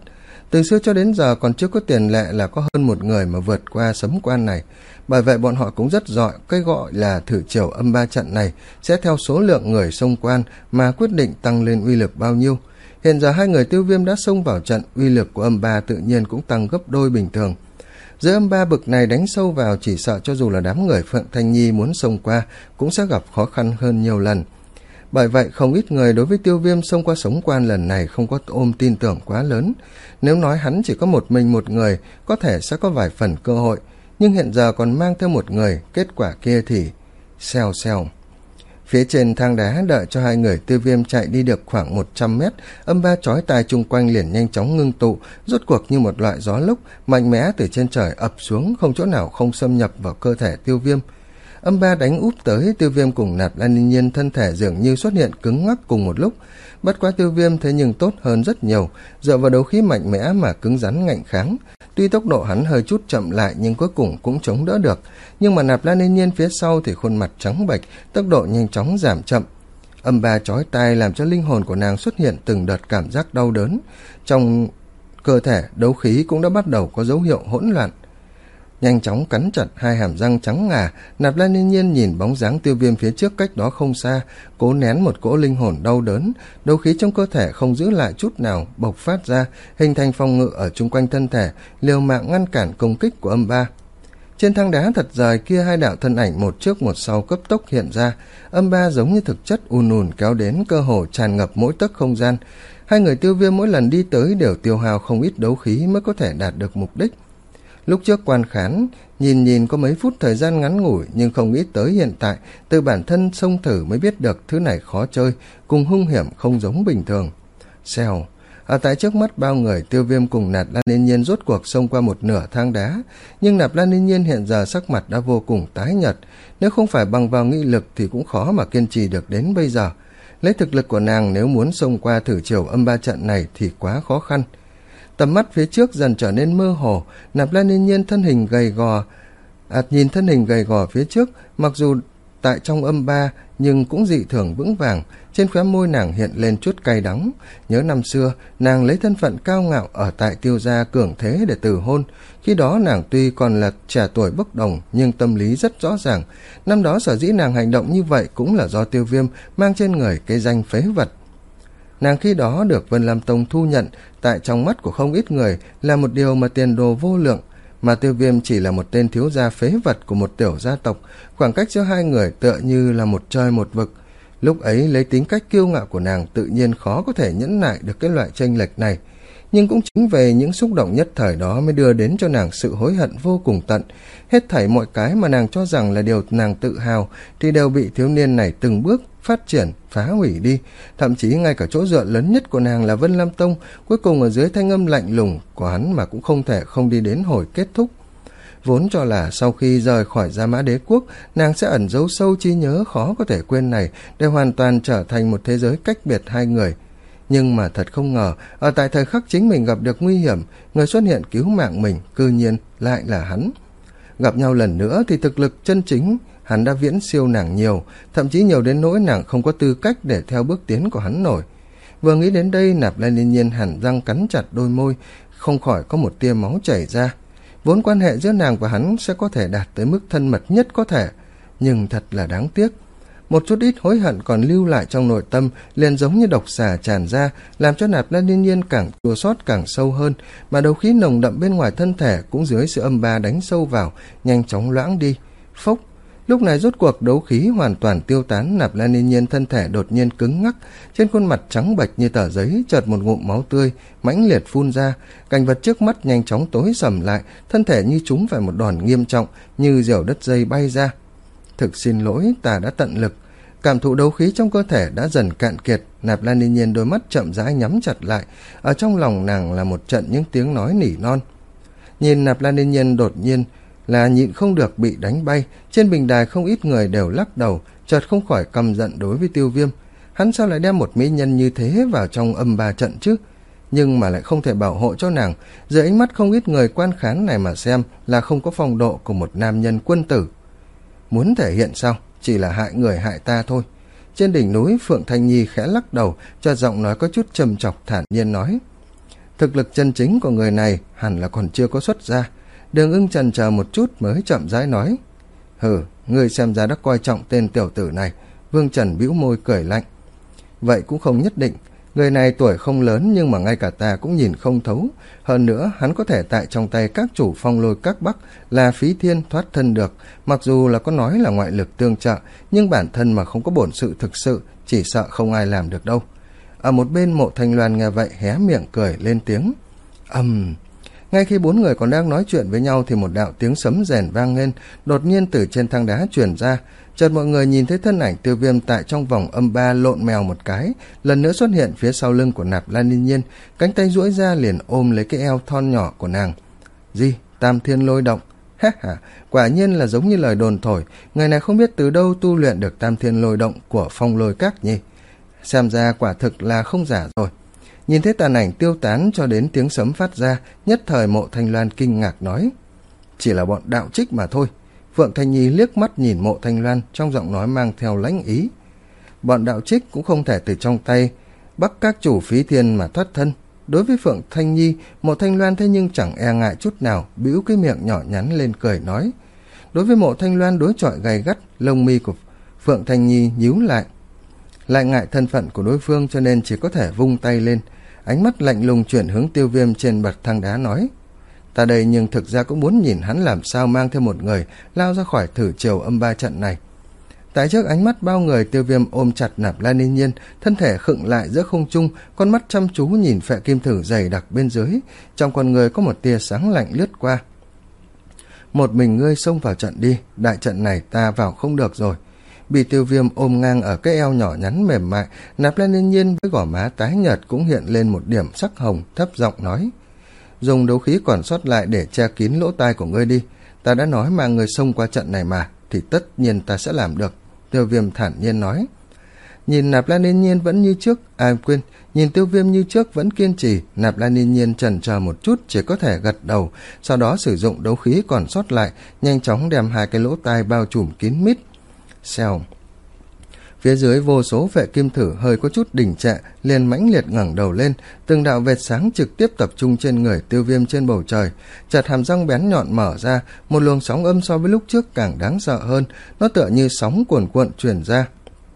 Từ xưa cho đến giờ còn chưa có tiền lệ là có hơn một người mà vượt qua sấm quan này. Bởi vậy bọn họ cũng rất giỏi, cái gọi là thử chiều âm ba trận này sẽ theo số lượng người xông quan mà quyết định tăng lên uy lực bao nhiêu. Hiện giờ hai người Tiêu Viêm đã xông vào trận, uy lực của âm ba tự nhiên cũng tăng gấp đôi bình thường. Dưới âm ba bực này đánh sâu vào, chỉ sợ cho dù là đám người Phượng Thanh Nhi muốn xông qua cũng sẽ gặp khó khăn hơn nhiều lần. Bởi vậy không ít người đối với Tiêu Viêm xông qua sống quan lần này không có ôm tin tưởng quá lớn. Nếu nói hắn chỉ có một mình một người, có thể sẽ có vài phần cơ hội, nhưng hiện giờ còn mang theo một người, kết quả kia thì xèo xèo. Phía trên thang đá, đợi cho hai người Tiêu Viêm chạy đi được khoảng một trăm mét, âm ba chói tai chung quanh liền nhanh chóng ngưng tụ, rốt cuộc như một loại gió lốc mạnh mẽ từ trên trời ập xuống, không chỗ nào không xâm nhập vào cơ thể Tiêu Viêm. Âm ba đánh úp tới, Tiêu Viêm cùng Nạp Lan Ninh Nhiên thân thể dường như xuất hiện cứng ngắc cùng một lúc. Bất quá Tiêu Viêm thế nhưng tốt hơn rất nhiều, dựa vào đấu khí mạnh mẽ mà cứng rắn ngạnh kháng. Tuy tốc độ hắn hơi chút chậm lại nhưng cuối cùng cũng chống đỡ được, nhưng mà Nạp Lan Ninh Nhiên phía sau thì khuôn mặt trắng bệch, tốc độ nhanh chóng giảm chậm. Âm ba chói tai làm cho linh hồn của nàng xuất hiện từng đợt cảm giác đau đớn, trong cơ thể đấu khí cũng đã bắt đầu có dấu hiệu hỗn loạn. Nhanh chóng cắn chặt hai hàm răng trắng ngà, Nạp Lan Ninh Nhiên nhìn bóng dáng Tiêu Viêm phía trước cách đó không xa, cố nén một cỗ linh hồn đau đớn, đấu khí trong cơ thể không giữ lại chút nào bộc phát ra, hình thành phòng ngự ở chung quanh thân thể, liều mạng ngăn cản công kích của âm ba. Trên thang đá thật dài kia, hai đạo thân ảnh một trước một sau cấp tốc hiện ra, âm ba giống như thực chất ùn ùn kéo đến, cơ hồ tràn ngập mỗi tấc không gian. Hai người Tiêu Viêm mỗi lần đi tới đều tiêu hao không ít đấu khí mới có thể đạt được mục đích. Lúc trước quan khán, nhìn nhìn có mấy phút thời gian ngắn ngủi, nhưng không nghĩ tới hiện tại, từ bản thân xông thử mới biết được thứ này khó chơi, cùng hung hiểm không giống bình thường. Xèo, ở tại trước mắt bao người, Tiêu Viêm cùng Nạp Lan Ninh Nhiên rốt cuộc xông qua một nửa thang đá, nhưng Nạp Lan Ninh Nhiên hiện giờ sắc mặt đã vô cùng tái nhợt, nếu không phải bằng vào nghị lực thì cũng khó mà kiên trì được đến bây giờ. Lấy thực lực của nàng, nếu muốn xông qua thử chiều âm ba trận này thì quá khó khăn. Tầm mắt phía trước dần trở nên mơ hồ, Nạp Lan Ninh Nhiên thân hình gầy gò, à, nhìn thân hình gầy gò phía trước, mặc dù tại trong âm ba nhưng cũng dị thường vững vàng, trên khóe môi nàng hiện lên chút cay đắng. Nhớ năm xưa, nàng lấy thân phận cao ngạo ở tại Tiêu gia cường thế để từ hôn, khi đó nàng tuy còn là trẻ tuổi bốc đồng nhưng tâm lý rất rõ ràng, năm đó sở dĩ nàng hành động như vậy cũng là do Tiêu Viêm mang trên người cái danh phế vật. Nàng khi đó được Vân Lam Tông thu nhận, tại trong mắt của không ít người là một điều mà tiền đồ vô lượng, mà Tiêu Viêm chỉ là một tên thiếu gia phế vật của một tiểu gia tộc, khoảng cách giữa hai người tựa như là một trời một vực. Lúc ấy lấy tính cách kiêu ngạo của nàng tự nhiên khó có thể nhẫn nại được cái loại chênh lệch này, nhưng cũng chính về những xúc động nhất thời đó mới đưa đến cho nàng sự hối hận vô cùng tận. Hết thảy mọi cái mà nàng cho rằng là điều nàng tự hào thì đều bị thiếu niên này từng bước phát triển phá hủy đi, thậm chí ngay cả chỗ dựa lớn nhất của nàng là Vân Lam Tông cuối cùng ở dưới thanh âm lạnh lùng của hắn mà cũng không thể không đi đến hồi kết thúc. Vốn cho là sau khi rời khỏi Gia Mã Đế Quốc, nàng sẽ ẩn giấu sâu trí nhớ khó có thể quên này để hoàn toàn trở thành một thế giới cách biệt hai người. Nhưng mà thật không ngờ, ở tại thời khắc chính mình gặp được nguy hiểm, người xuất hiện cứu mạng mình cư nhiên lại là hắn. Gặp nhau lần nữa thì thực lực chân chính hắn đã viễn siêu nàng nhiều, thậm chí nhiều đến nỗi nàng không có tư cách để theo bước tiến của hắn nổi. Vừa nghĩ đến đây, Nạp Lan Ninh Nhiên hẳn răng cắn chặt đôi môi, không khỏi có một tia máu chảy ra. Vốn quan hệ giữa nàng và hắn sẽ có thể đạt tới mức thân mật nhất có thể, nhưng thật là đáng tiếc. Một chút ít hối hận còn lưu lại trong nội tâm, liền giống như độc xà tràn ra, làm cho Nạp Lan Ninh Nhiên càng chua xót càng sâu hơn, mà đấu khí nồng đậm bên ngoài thân thể cũng dưới sự âm ba đánh sâu vào, nhanh chóng loãng đi. Phốc! Lúc này rốt cuộc đấu khí hoàn toàn tiêu tán, Nạp Lan Ninh Nhiên thân thể đột nhiên cứng ngắc, trên khuôn mặt trắng bệch như tờ giấy chợt một ngụm máu tươi mãnh liệt phun ra, cảnh vật trước mắt nhanh chóng tối sầm lại, thân thể như trúng phải một đòn nghiêm trọng, như diều đất dây bay ra. Thực xin lỗi, ta đã tận lực. Cảm thụ đấu khí trong cơ thể đã dần cạn kiệt, Nạp Lan Ninh Nhiên đôi mắt chậm rãi nhắm chặt lại, ở trong lòng nàng là một trận những tiếng nói nỉ non. Nhìn Nạp Lan Ninh Nhiên đột nhiên là nhịn không được bị đánh bay, trên bình đài không ít người đều lắc đầu, chợt không khỏi căm giận đối với Tiêu Viêm. Hắn sao lại đem một mỹ nhân như thế vào trong âm ba trận chứ? Nhưng mà lại không thể bảo hộ cho nàng, dưới ánh mắt không ít người quan khán này mà xem là không có phong độ của một nam nhân quân tử. Muốn thể hiện sao? Chỉ là hại người hại ta thôi. Trên đỉnh núi, Phượng Thanh Nhi khẽ lắc đầu, cho giọng nói có chút trầm trọc thản nhiên nói: Thực lực chân chính của người này hẳn là còn chưa có xuất ra. Đường Ưng chần chờ một chút mới chậm rãi nói. Hừ, ngươi xem ra đã coi trọng tên tiểu tử này. Vương Trần bĩu môi cười lạnh. Vậy cũng không nhất định. Người này tuổi không lớn nhưng mà ngay cả ta cũng nhìn không thấu. Hơn nữa hắn có thể tại trong tay các chủ phong lôi các bắc là Phí Thiên thoát thân được. Mặc dù là có nói là ngoại lực tương trợ, nhưng bản thân mà không có bổn sự thực sự, chỉ sợ không ai làm được đâu. Ở một bên Mộ Thanh Loan nghe vậy hé miệng cười lên tiếng. Ầm... Um. Ngay khi bốn người còn đang nói chuyện với nhau thì một đạo tiếng sấm rền vang lên, đột nhiên từ trên thang đá truyền ra. Chợt mọi người nhìn thấy thân ảnh Tiêu Viêm tại trong vòng âm ba lộn mèo một cái, lần nữa xuất hiện phía sau lưng của Nạp Lan Ninh Nhiên, cánh tay duỗi ra liền ôm lấy cái eo thon nhỏ của nàng. Gì? Tam Thiên Lôi Động? Ha ha, quả nhiên là giống như lời đồn thổi, người này không biết từ đâu tu luyện được Tam Thiên Lôi Động của Phong Lôi Các nhỉ. Xem ra quả thực là không giả rồi. Nhìn thấy tàn ảnh tiêu tán cho đến tiếng sấm phát ra, nhất thời Mộ Thanh Loan kinh ngạc nói. Chỉ là bọn đạo trích mà thôi. Phượng Thanh Nhi liếc mắt nhìn Mộ Thanh Loan, trong giọng nói mang theo lãnh ý. Bọn đạo trích cũng không thể từ trong tay bắt các chủ Phí Thiên mà thoát thân. Đối với Phượng Thanh Nhi, Mộ Thanh Loan thế nhưng chẳng e ngại chút nào, bĩu cái miệng nhỏ nhắn lên cười nói. Đối với Mộ Thanh Loan đối chọi gay gắt, lông mi của Phượng Thanh Nhi nhíu lại. Lại ngại thân phận của đối phương cho nên chỉ có thể vung tay lên. Ánh mắt lạnh lùng chuyển hướng Tiêu Viêm trên bậc thang đá nói. Ta đây nhưng thực ra cũng muốn nhìn hắn làm sao mang theo một người lao ra khỏi thử triều âm ba trận này. Tại trước ánh mắt bao người, Tiêu Viêm ôm chặt Nạp Lan Ninh Nhiên, thân thể khựng lại giữa không trung, con mắt chăm chú nhìn phệ kim thử dày đặc bên dưới, trong con người có một tia sáng lạnh lướt qua. Một mình ngươi xông vào trận đi, đại trận này ta vào không được rồi. Bị Tiêu Viêm ôm ngang ở cái eo nhỏ nhắn mềm mại, Nạp Lan Ninh Nhiên với gò má tái nhợt cũng hiện lên một điểm sắc hồng, thấp giọng nói. Dùng đấu khí còn sót lại để che kín lỗ tai của ngươi đi. Ta đã nói mà ngươi xông qua trận này mà, thì tất nhiên ta sẽ làm được. Tiêu Viêm thản nhiên nói. Nhìn Nạp Lan Ninh Nhiên vẫn như trước, ai à, quên, nhìn Tiêu Viêm như trước vẫn kiên trì, Nạp Lan Ninh Nhiên chần chờ một chút, chỉ có thể gật đầu, sau đó sử dụng đấu khí còn sót lại, nhanh chóng đem hai cái lỗ tai bao trùm kín mít. Xèo. Phía dưới vô số phệ kim thử hơi có chút đình trệ, liền mãnh liệt ngẩng đầu lên, từng đạo vệt sáng trực tiếp tập trung trên người Tiêu Viêm trên bầu trời. Chợt hàm răng bén nhọn mở ra, một luồng sóng âm so với lúc trước càng đáng sợ hơn, nó tựa như sóng cuồn cuộn truyền ra.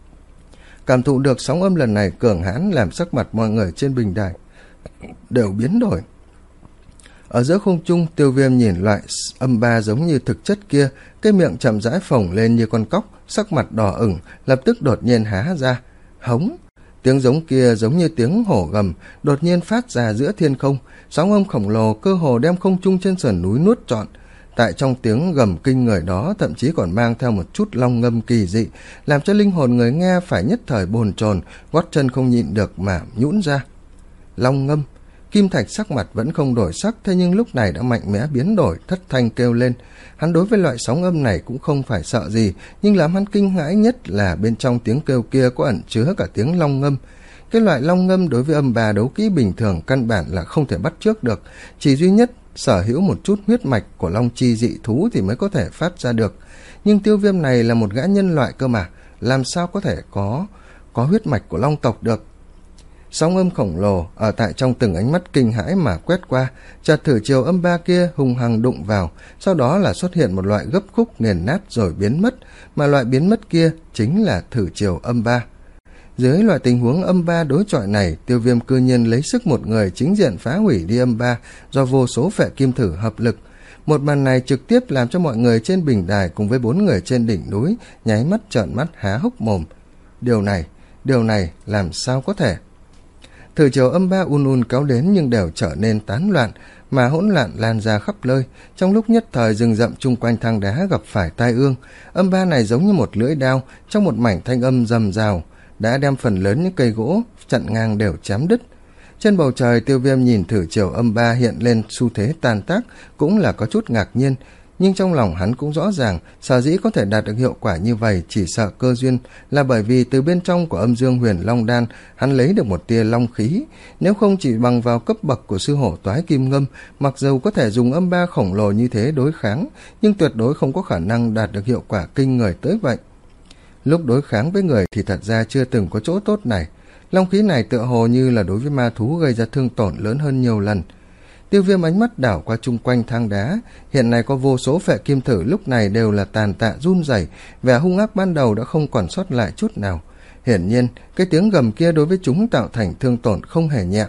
Cảm thụ được sóng âm lần này cường hãn làm sắc mặt mọi người trên bình đài đều biến đổi. Ở giữa không trung, Tiêu Viêm nhìn loại âm ba giống như thực chất kia, cái miệng chậm rãi phồng lên như con cóc, sắc mặt đỏ ửng, lập tức đột nhiên há ra. Hống! Tiếng giống kia giống như tiếng hổ gầm, đột nhiên phát ra giữa thiên không, sóng âm khổng lồ cơ hồ đem không trung trên sườn núi nuốt trọn. Tại trong tiếng gầm kinh người đó thậm chí còn mang theo một chút long ngâm kỳ dị, làm cho linh hồn người nghe phải nhất thời bồn chồn, gót chân không nhịn được mà nhũn ra. Long ngâm! Kim Thạch sắc mặt vẫn không đổi sắc, thế nhưng lúc này đã mạnh mẽ biến đổi, thất thanh kêu lên. Hắn đối với loại sóng âm này cũng không phải sợ gì, nhưng làm hắn kinh hãi nhất là bên trong tiếng kêu kia có ẩn chứa cả tiếng long ngâm. Cái loại long ngâm đối với âm bà đấu kỹ bình thường căn bản là không thể bắt chước được, chỉ duy nhất sở hữu một chút huyết mạch của long chi dị thú thì mới có thể phát ra được. Nhưng Tiêu Viêm này là một gã nhân loại cơ mà, làm sao có thể có có huyết mạch của long tộc được. Sóng âm khổng lồ ở tại trong từng ánh mắt kinh hãi mà quét qua, chợt thử chiều âm ba kia hung hăng đụng vào, sau đó là xuất hiện một loại gấp khúc nghiền nát rồi biến mất, mà loại biến mất kia chính là thử chiều âm ba. Dưới loại tình huống âm ba đối chọi này, Tiêu Viêm cư nhiên lấy sức một người chính diện phá hủy đi âm ba do vô số phệ kim thử hợp lực. Một màn này trực tiếp làm cho mọi người trên bình đài cùng với bốn người trên đỉnh núi nháy mắt trợn mắt há hốc mồm. Điều này, điều này làm sao có thể? Thử chiều âm ba un un kéo đến nhưng đều trở nên tán loạn, mà hỗn loạn lan ra khắp nơi. Trong lúc nhất thời rừng rậm chung quanh thang đá gặp phải tai ương, âm ba này giống như một lưỡi đao, trong một mảnh thanh âm rầm rào, đã đem phần lớn những cây gỗ chặn ngang đều chém đứt. Trên bầu trời, Tiêu Viêm nhìn thử chiều âm ba hiện lên xu thế tan tác, cũng là có chút ngạc nhiên, nhưng trong lòng hắn cũng rõ ràng, sở dĩ có thể đạt được hiệu quả như vậy chỉ sợ cơ duyên là bởi vì từ bên trong của âm dương huyền long đan hắn lấy được một tia long khí, nếu không chỉ bằng vào cấp bậc của sư hổ toái kim ngâm, mặc dù có thể dùng âm ba khổng lồ như thế đối kháng, nhưng tuyệt đối không có khả năng đạt được hiệu quả kinh người tới vậy. Lúc đối kháng với người thì thật ra chưa từng có chỗ tốt này, long khí này tựa hồ như là đối với ma thú gây ra thương tổn lớn hơn nhiều lần. Tiêu Viêm ánh mắt đảo qua chung quanh thang đá, hiện nay có vô số phệ kim thử lúc này đều là tàn tạ run rẩy, vẻ hung ác ban đầu đã không còn sót lại chút nào. Hiển nhiên, cái tiếng gầm kia đối với chúng tạo thành thương tổn không hề nhẹ.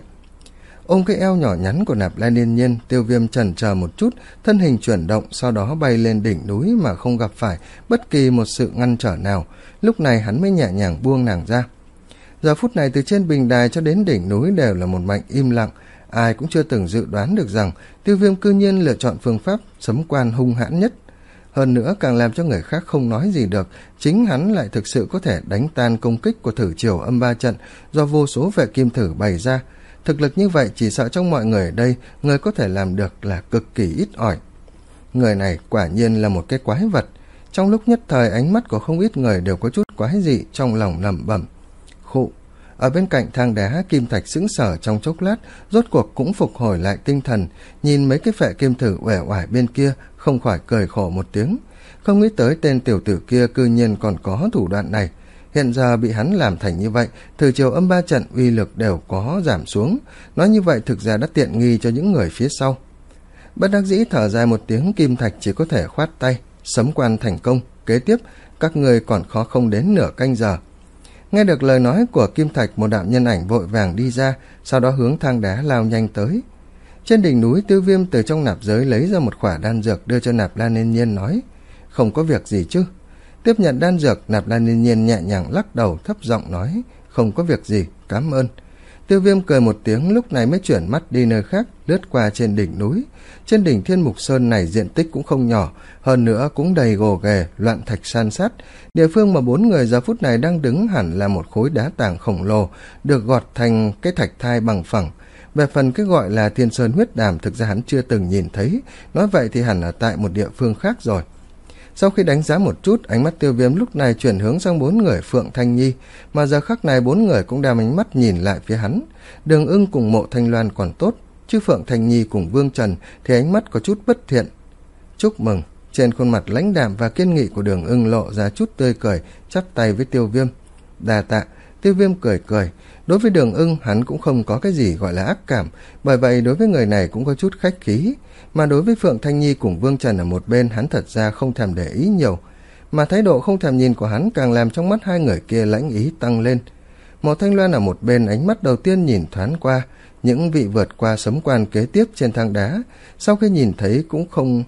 Ôm cái eo nhỏ nhắn của Nạp Lan Yên Nhiên, Tiêu Viêm chần chờ một chút, thân hình chuyển động, sau đó bay lên đỉnh núi mà không gặp phải bất kỳ một sự ngăn trở nào. Lúc này hắn mới nhẹ nhàng buông nàng ra. Giờ phút này từ trên bình đài cho đến đỉnh núi đều là một mảnh im lặng. Ai cũng chưa từng dự đoán được rằng Tiêu Viêm cư nhiên lựa chọn phương pháp sấm quan hung hãn nhất. Hơn nữa càng làm cho người khác không nói gì được, chính hắn lại thực sự có thể đánh tan công kích của thử triều âm ba trận do vô số vệ kim thử bày ra. Thực lực như vậy chỉ sợ trong mọi người ở đây, người có thể làm được là cực kỳ ít ỏi. Người này quả nhiên là một cái quái vật. Trong lúc nhất thời ánh mắt của không ít người đều có chút quái dị, trong lòng lẩm bẩm. Khụ. Ở bên cạnh thang đá, Kim Thạch sững sờ trong chốc lát, rốt cuộc cũng phục hồi lại tinh thần, nhìn mấy cái phệ kim thử uể oải bên kia, không khỏi cười khổ một tiếng. Không nghĩ tới tên tiểu tử kia cư nhiên còn có thủ đoạn này. Hiện giờ bị hắn làm thành như vậy, thử triều âm ba trận uy lực đều có giảm xuống. Nói như vậy thực ra đã tiện nghi cho những người phía sau. Bất đắc dĩ thở dài một tiếng, Kim Thạch chỉ có thể khoát tay. Sấm quan thành công, kế tiếp các người còn khó không đến nửa canh giờ. Nghe được lời nói của Kim Thạch, một đạo nhân ảnh vội vàng đi ra, sau đó hướng thang đá lao nhanh tới. Trên đỉnh núi, Tiêu Viêm từ trong nạp giới lấy ra một khỏa đan dược đưa cho Nạp Lan Yên Nhiên, nói: Không có việc gì chứ? Tiếp nhận đan dược, Nạp Lan Yên Nhiên nhẹ nhàng lắc đầu, thấp giọng nói: Không có việc gì, cảm ơn. Tiêu Viêm cười một tiếng, lúc này mới chuyển mắt đi nơi khác, lướt qua trên đỉnh núi. Trên đỉnh Thiên Mục Sơn này diện tích cũng không nhỏ, hơn nữa cũng đầy gồ ghề, loạn thạch san sát. Địa phương mà bốn người giờ phút này đang đứng hẳn là một khối đá tảng khổng lồ, được gọt thành cái thạch thai bằng phẳng. Về phần cái gọi là Thiên Sơn huyết đàm, thực ra hắn chưa từng nhìn thấy, nói vậy thì hẳn ở tại một địa phương khác rồi. Sau khi đánh giá một chút, ánh mắt Tiêu Viêm lúc này chuyển hướng sang bốn người Phượng Thanh Nhi, mà giờ khắc này bốn người cũng đem ánh mắt nhìn lại phía hắn. Đường Ưng cùng Mộ Thanh Loan còn tốt, chứ Phượng Thanh Nhi cùng Vương Trần thì ánh mắt có chút bất thiện. Chúc mừng. Trên khuôn mặt lãnh đạm và kiên nghị của Đường Ưng lộ ra chút tươi cười, chắp tay với Tiêu Viêm. Đà tạ. Tiêu Viêm cười cười. Đối với Đường Ưng hắn cũng không có cái gì gọi là ác cảm, bởi vậy đối với người này cũng có chút khách khí. Mà đối với Phượng Thanh Nhi cùng Vương Trần ở một bên, hắn thật ra không thèm để ý nhiều, mà thái độ không thèm nhìn của hắn càng làm trong mắt hai người kia lãnh ý tăng lên. Mộ Thanh Loan ở một bên, ánh mắt đầu tiên nhìn thoáng qua những vị vượt qua sấm quan kế tiếp trên thang đá, sau khi nhìn thấy cũng không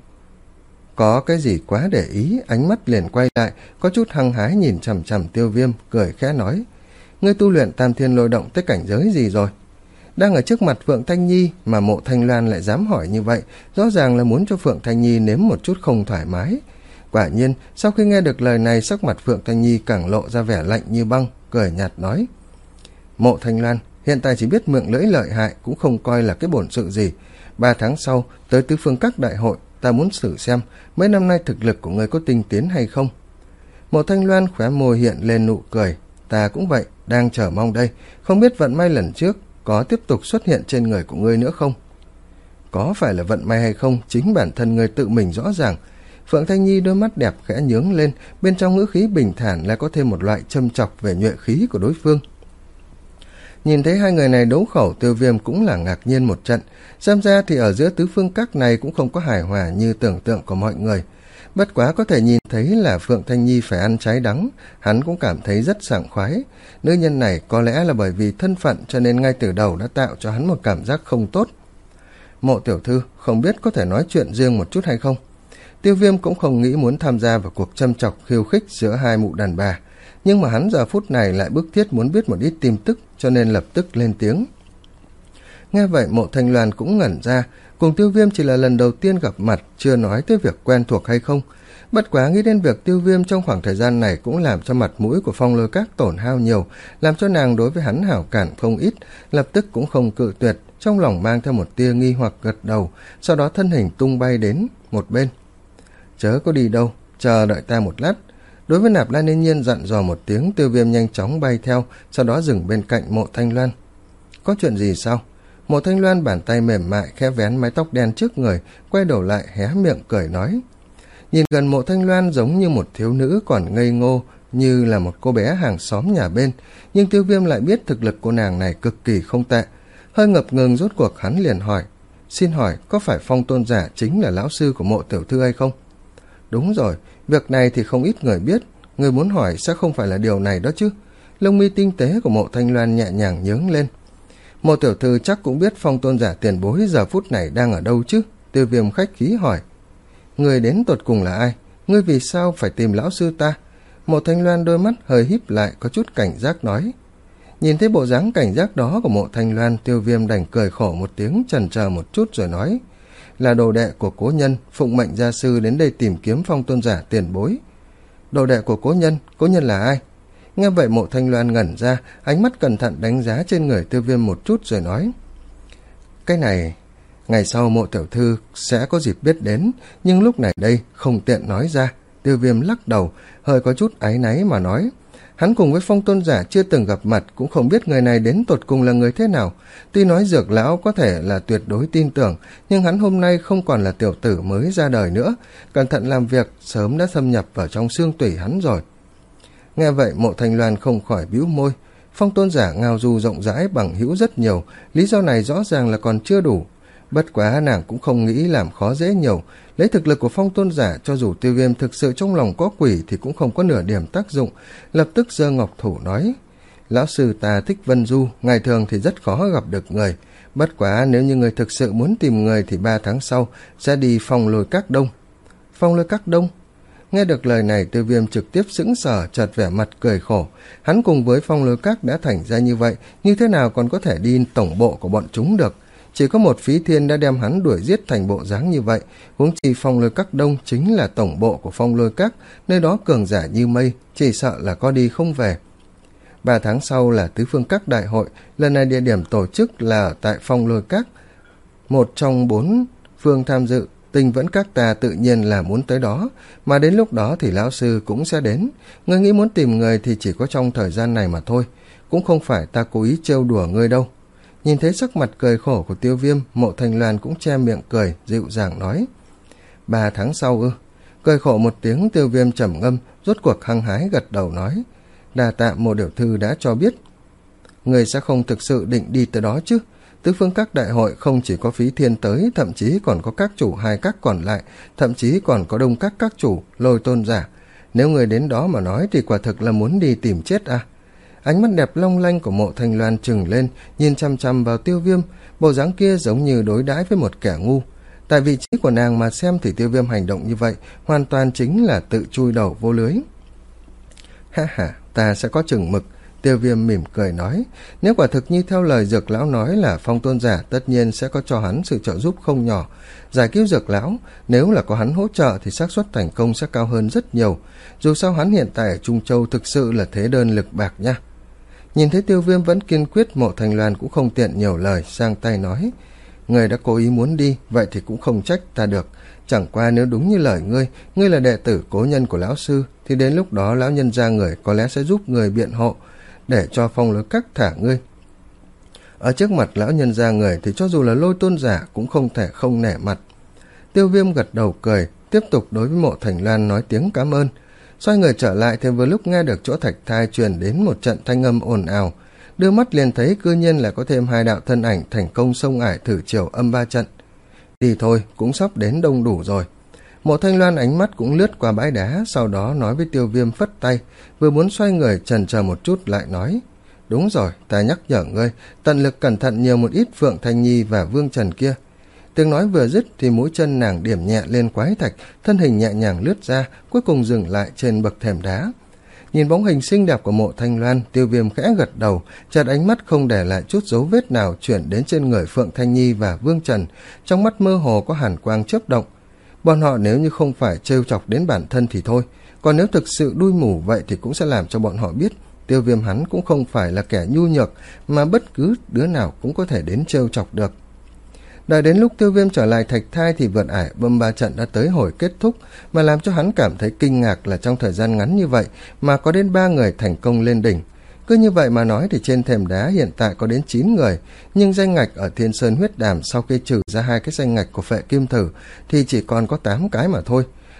có cái gì quá để ý, ánh mắt liền quay lại, có chút hăng hái nhìn chằm chằm Tiêu Viêm, cười khẽ nói: Ngươi tu luyện Tam Thiên Lôi Động tới cảnh giới gì rồi? Đang ở trước mặt Phượng Thanh Nhi mà Mộ Thanh Loan lại dám hỏi như vậy, rõ ràng là muốn cho Phượng Thanh Nhi nếm một chút không thoải mái. Quả nhiên, sau khi nghe được lời này, sắc mặt Phượng Thanh Nhi càng lộ ra vẻ lạnh như băng, cười nhạt nói: Mộ Thanh Loan, hiện tại chỉ biết miệng lưỡi lợi hại, cũng không coi là cái bổn sự gì. Ba tháng sau, tới Tứ Phương Các đại hội, ta muốn thử xem mấy năm nay thực lực của ngươi có tinh tiến hay không. Mộ Thanh Loan khóe môi hiện lên nụ cười: Ta cũng vậy, đang chờ mong đây, không biết vận may lần trước có tiếp tục xuất hiện trên người của ngươi nữa không? Có phải là vận may hay không, chính bản thân ngươi tự mình rõ ràng. Phượng Thanh Nhi đôi mắt đẹp khẽ nhướng lên, bên trong ngữ khí bình thản lại có thêm một loại châm chọc về nhuệ khí của đối phương. Nhìn thấy hai người này đấu khẩu, Tiêu Viêm cũng là ngạc nhiên một trận. Xem ra thì ở giữa Tứ Phương Các này cũng không có hài hòa như tưởng tượng của mọi người. Bất quá có thể nhìn thấy là Phượng Thanh Nhi phải ăn trái đắng, hắn cũng cảm thấy rất sảng khoái. Nữ nhân này có lẽ là bởi vì thân phận cho nên ngay từ đầu đã tạo cho hắn một cảm giác không tốt. Mộ tiểu thư, không biết có thể nói chuyện riêng một chút hay không? Tiêu Viêm cũng không nghĩ muốn tham gia vào cuộc châm chọc khiêu khích giữa hai mụ đàn bà, nhưng mà hắn giờ phút này lại bức thiết muốn biết một ít tin tức, cho nên lập tức lên tiếng. Nghe vậy Mộ Thanh Loan cũng ngẩn ra, cùng Tiêu Viêm chỉ là lần đầu tiên gặp mặt, chưa nói tới việc quen thuộc hay không. Bất quá nghĩ đến việc Tiêu Viêm trong khoảng thời gian này cũng làm cho mặt mũi của Phong Lôi Các tổn hao nhiều, làm cho nàng đối với hắn hảo cảm không ít, lập tức cũng không cự tuyệt, trong lòng mang theo một tia nghi hoặc gật đầu, sau đó thân hình tung bay đến một bên. Chớ có đi đâu, chờ đợi ta một lát. Đối với Nạp Lan Yên Nhiên dặn dò một tiếng, Tiêu Viêm nhanh chóng bay theo, sau đó dừng bên cạnh Mộ Thanh Loan. Có chuyện gì sao? Mộ Thanh Loan bàn tay mềm mại khẽ vén mái tóc đen trước người, quay đầu lại hé miệng cười nói. Nhìn gần Mộ Thanh Loan giống như một thiếu nữ còn ngây ngô như là một cô bé hàng xóm nhà bên, nhưng Tiêu Viêm lại biết thực lực của nàng này cực kỳ không tệ. Hơi ngập ngừng rốt cuộc hắn liền hỏi, xin hỏi có phải Phong tôn giả chính là lão sư của Mộ tiểu thư hay không? Đúng rồi, việc này thì không ít người biết, người muốn hỏi sẽ không phải là điều này đó chứ. Lông mi tinh tế của Mộ Thanh Loan nhẹ nhàng nhướng lên. Mộ tiểu thư chắc cũng biết Phong tôn giả tiền bối giờ phút này đang ở đâu chứ? Tiêu Viêm khách khí hỏi. Người đến tột cùng là ai? Ngươi vì sao phải tìm lão sư ta? Mộ Thanh Loan đôi mắt hơi híp lại có chút cảnh giác nói. Nhìn thấy bộ dáng cảnh giác đó của Mộ Thanh Loan, Tiêu Viêm đành cười khổ một tiếng, chần chờ một chút rồi nói. Là đồ đệ của cố nhân, phụng mệnh gia sư đến đây tìm kiếm Phong tôn giả tiền bối. Đồ đệ của cố nhân, cố nhân là ai? Nghe vậy Mộ Thanh Loan ngẩn ra, ánh mắt cẩn thận đánh giá trên người Tiêu Viêm một chút rồi nói. Cái này, ngày sau Mộ tiểu thư sẽ có dịp biết đến, nhưng lúc này đây không tiện nói ra. Tiêu Viêm lắc đầu, hơi có chút áy náy mà nói. Hắn cùng với Phong tôn giả chưa từng gặp mặt, cũng không biết người này đến tột cùng là người thế nào. Tuy nói Dược lão có thể là tuyệt đối tin tưởng, nhưng hắn hôm nay không còn là tiểu tử mới ra đời nữa, cẩn thận làm việc sớm đã xâm nhập vào trong xương tủy hắn rồi. Nghe vậy Mộ Thanh Loan không khỏi bĩu môi. Phong tôn giả ngao du rộng rãi bằng hữu rất nhiều, lý do này rõ ràng là còn chưa đủ. Bất quá nàng cũng không nghĩ làm khó dễ nhiều, lấy thực lực của Phong tôn giả cho dù Tiêu Viêm thực sự trong lòng có quỷ thì cũng không có nửa điểm tác dụng, lập tức giơ ngọc thủ nói. Lão sư ta thích Vân Du, ngày thường thì rất khó gặp được người, bất quá nếu như người thực sự muốn tìm người thì ba tháng sau sẽ đi Phong Lôi Các Đông. Phong Lôi Các Đông? Nghe được lời này Tiêu Viêm trực tiếp sững sờ, chợt vẻ mặt cười khổ. Hắn cùng với Phong Lôi Các đã thành ra như vậy, như thế nào còn có thể đi tổng bộ của bọn chúng được? Chỉ có một Phí Thiên đã đem hắn đuổi giết thành bộ dáng như vậy, huống chi Phong Lôi Các Đông chính là tổng bộ của Phong Lôi Các, nơi đó cường giả như mây, chỉ sợ là có đi không về. Ba tháng sau là Tứ Phương Các đại hội, lần này địa điểm tổ chức là ở tại Phong Lôi Các. Một trong bốn phương tham dự, Tinh Vẫn Các ta tự nhiên là muốn tới đó, mà đến lúc đó thì lão sư cũng sẽ đến. Ngươi nghĩ muốn tìm người thì chỉ có trong thời gian này mà thôi, cũng không phải ta cố ý trêu đùa ngươi đâu. Nhìn thấy sắc mặt cười khổ của Tiêu Viêm, Mộ Thanh Loan cũng che miệng cười, dịu dàng nói. Ba tháng sau ư? Cười khổ một tiếng, Tiêu Viêm trầm ngâm, rốt cuộc hăng hái gật đầu nói. Đà tạ Mộ tiểu thư đã cho biết. Người sẽ không thực sự định đi tới đó chứ? Tứ Phương Các đại hội không chỉ có Phí Thiên tới, thậm chí còn có các chủ hai các còn lại, thậm chí còn có đông các các chủ, Lôi tôn giả. Nếu người đến đó mà nói thì quả thực là muốn đi tìm chết à? Ánh mắt đẹp long lanh của Mộ Thanh Loan trừng lên, nhìn chăm chăm vào Tiêu Viêm, bộ dáng kia giống như đối đãi với một kẻ ngu. Tại vị trí của nàng mà xem thì Tiêu Viêm hành động như vậy hoàn toàn chính là tự chui đầu vô lưới. Ha ha, ta sẽ có chừng mực. Tiêu Viêm mỉm cười nói, nếu quả thực như theo lời Dược lão nói là Phong tôn giả tất nhiên sẽ có cho hắn sự trợ giúp không nhỏ. Giải cứu Dược lão, nếu là có hắn hỗ trợ thì xác suất thành công sẽ cao hơn rất nhiều. Dù sao hắn hiện tại ở Trung Châu thực sự là thế đơn lực bạc nha. Nhìn thấy Tiêu Viêm vẫn kiên quyết, Mộ Thanh Loan cũng không tiện nhiều lời, sang tay nói. Người đã cố ý muốn đi, vậy thì cũng không trách ta được. Chẳng qua nếu đúng như lời ngươi, ngươi là đệ tử cố nhân của lão sư, thì đến lúc đó lão nhân gia người có lẽ sẽ giúp người biện hộ, để cho Phong Lôi Các thả ngươi. Ở trước mặt lão nhân gia người thì cho dù là Lôi tôn giả cũng không thể không nể mặt. Tiêu Viêm gật đầu cười, tiếp tục đối với Mộ Thanh Loan nói tiếng cảm ơn. Xoay người trở lại thì vừa lúc nghe được chỗ Thạch Thai truyền đến một trận thanh âm ồn ào, đưa mắt liền thấy cư nhiên là có thêm hai đạo thân ảnh thành công xông ải thử chiều âm ba trận. Đi thôi, cũng sắp đến đông đủ rồi. Mộ Thanh Loan ánh mắt cũng lướt qua bãi đá, sau đó nói với Tiêu Viêm phất tay, vừa muốn xoay người chần chờ một chút lại nói. Đúng rồi, ta nhắc nhở ngươi, tận lực cẩn thận nhiều một ít Phượng Thanh Nhi và Vương Trần kia. Tiếng nói vừa dứt thì mũi chân nàng điểm nhẹ lên quái thạch, thân hình nhẹ nhàng lướt ra, cuối cùng dừng lại trên bậc thềm đá. Nhìn bóng hình xinh đẹp của Mộ Thanh Loan, Tiêu Viêm khẽ gật đầu, chợt ánh mắt không để lại chút dấu vết nào chuyển đến trên người Phượng Thanh Nhi và Vương Trần, trong mắt mơ hồ có hàn quang chớp động. Bọn họ nếu như không phải trêu chọc đến bản thân thì thôi, còn nếu thực sự đuôi mù vậy thì cũng sẽ làm cho bọn họ biết Tiêu Viêm hắn cũng không phải là kẻ nhu nhược, mà bất cứ đứa nào cũng có thể đến trêu chọc được. Đợi đến lúc Tiêu Viêm trở lại Thạch Thai thì vượt ải bâm ba trận đã tới hồi kết thúc, mà làm cho hắn cảm thấy kinh ngạc là trong thời gian ngắn như vậy mà có đến ba người thành công lên đỉnh. Cứ như vậy mà nói thì trên thềm đá hiện tại có đến chín người, nhưng danh ngạch ở Thiên Sơn Huyết Đàm sau khi trừ ra hai cái danh ngạch của Phệ Kim Thử thì chỉ còn có tám cái mà thôi.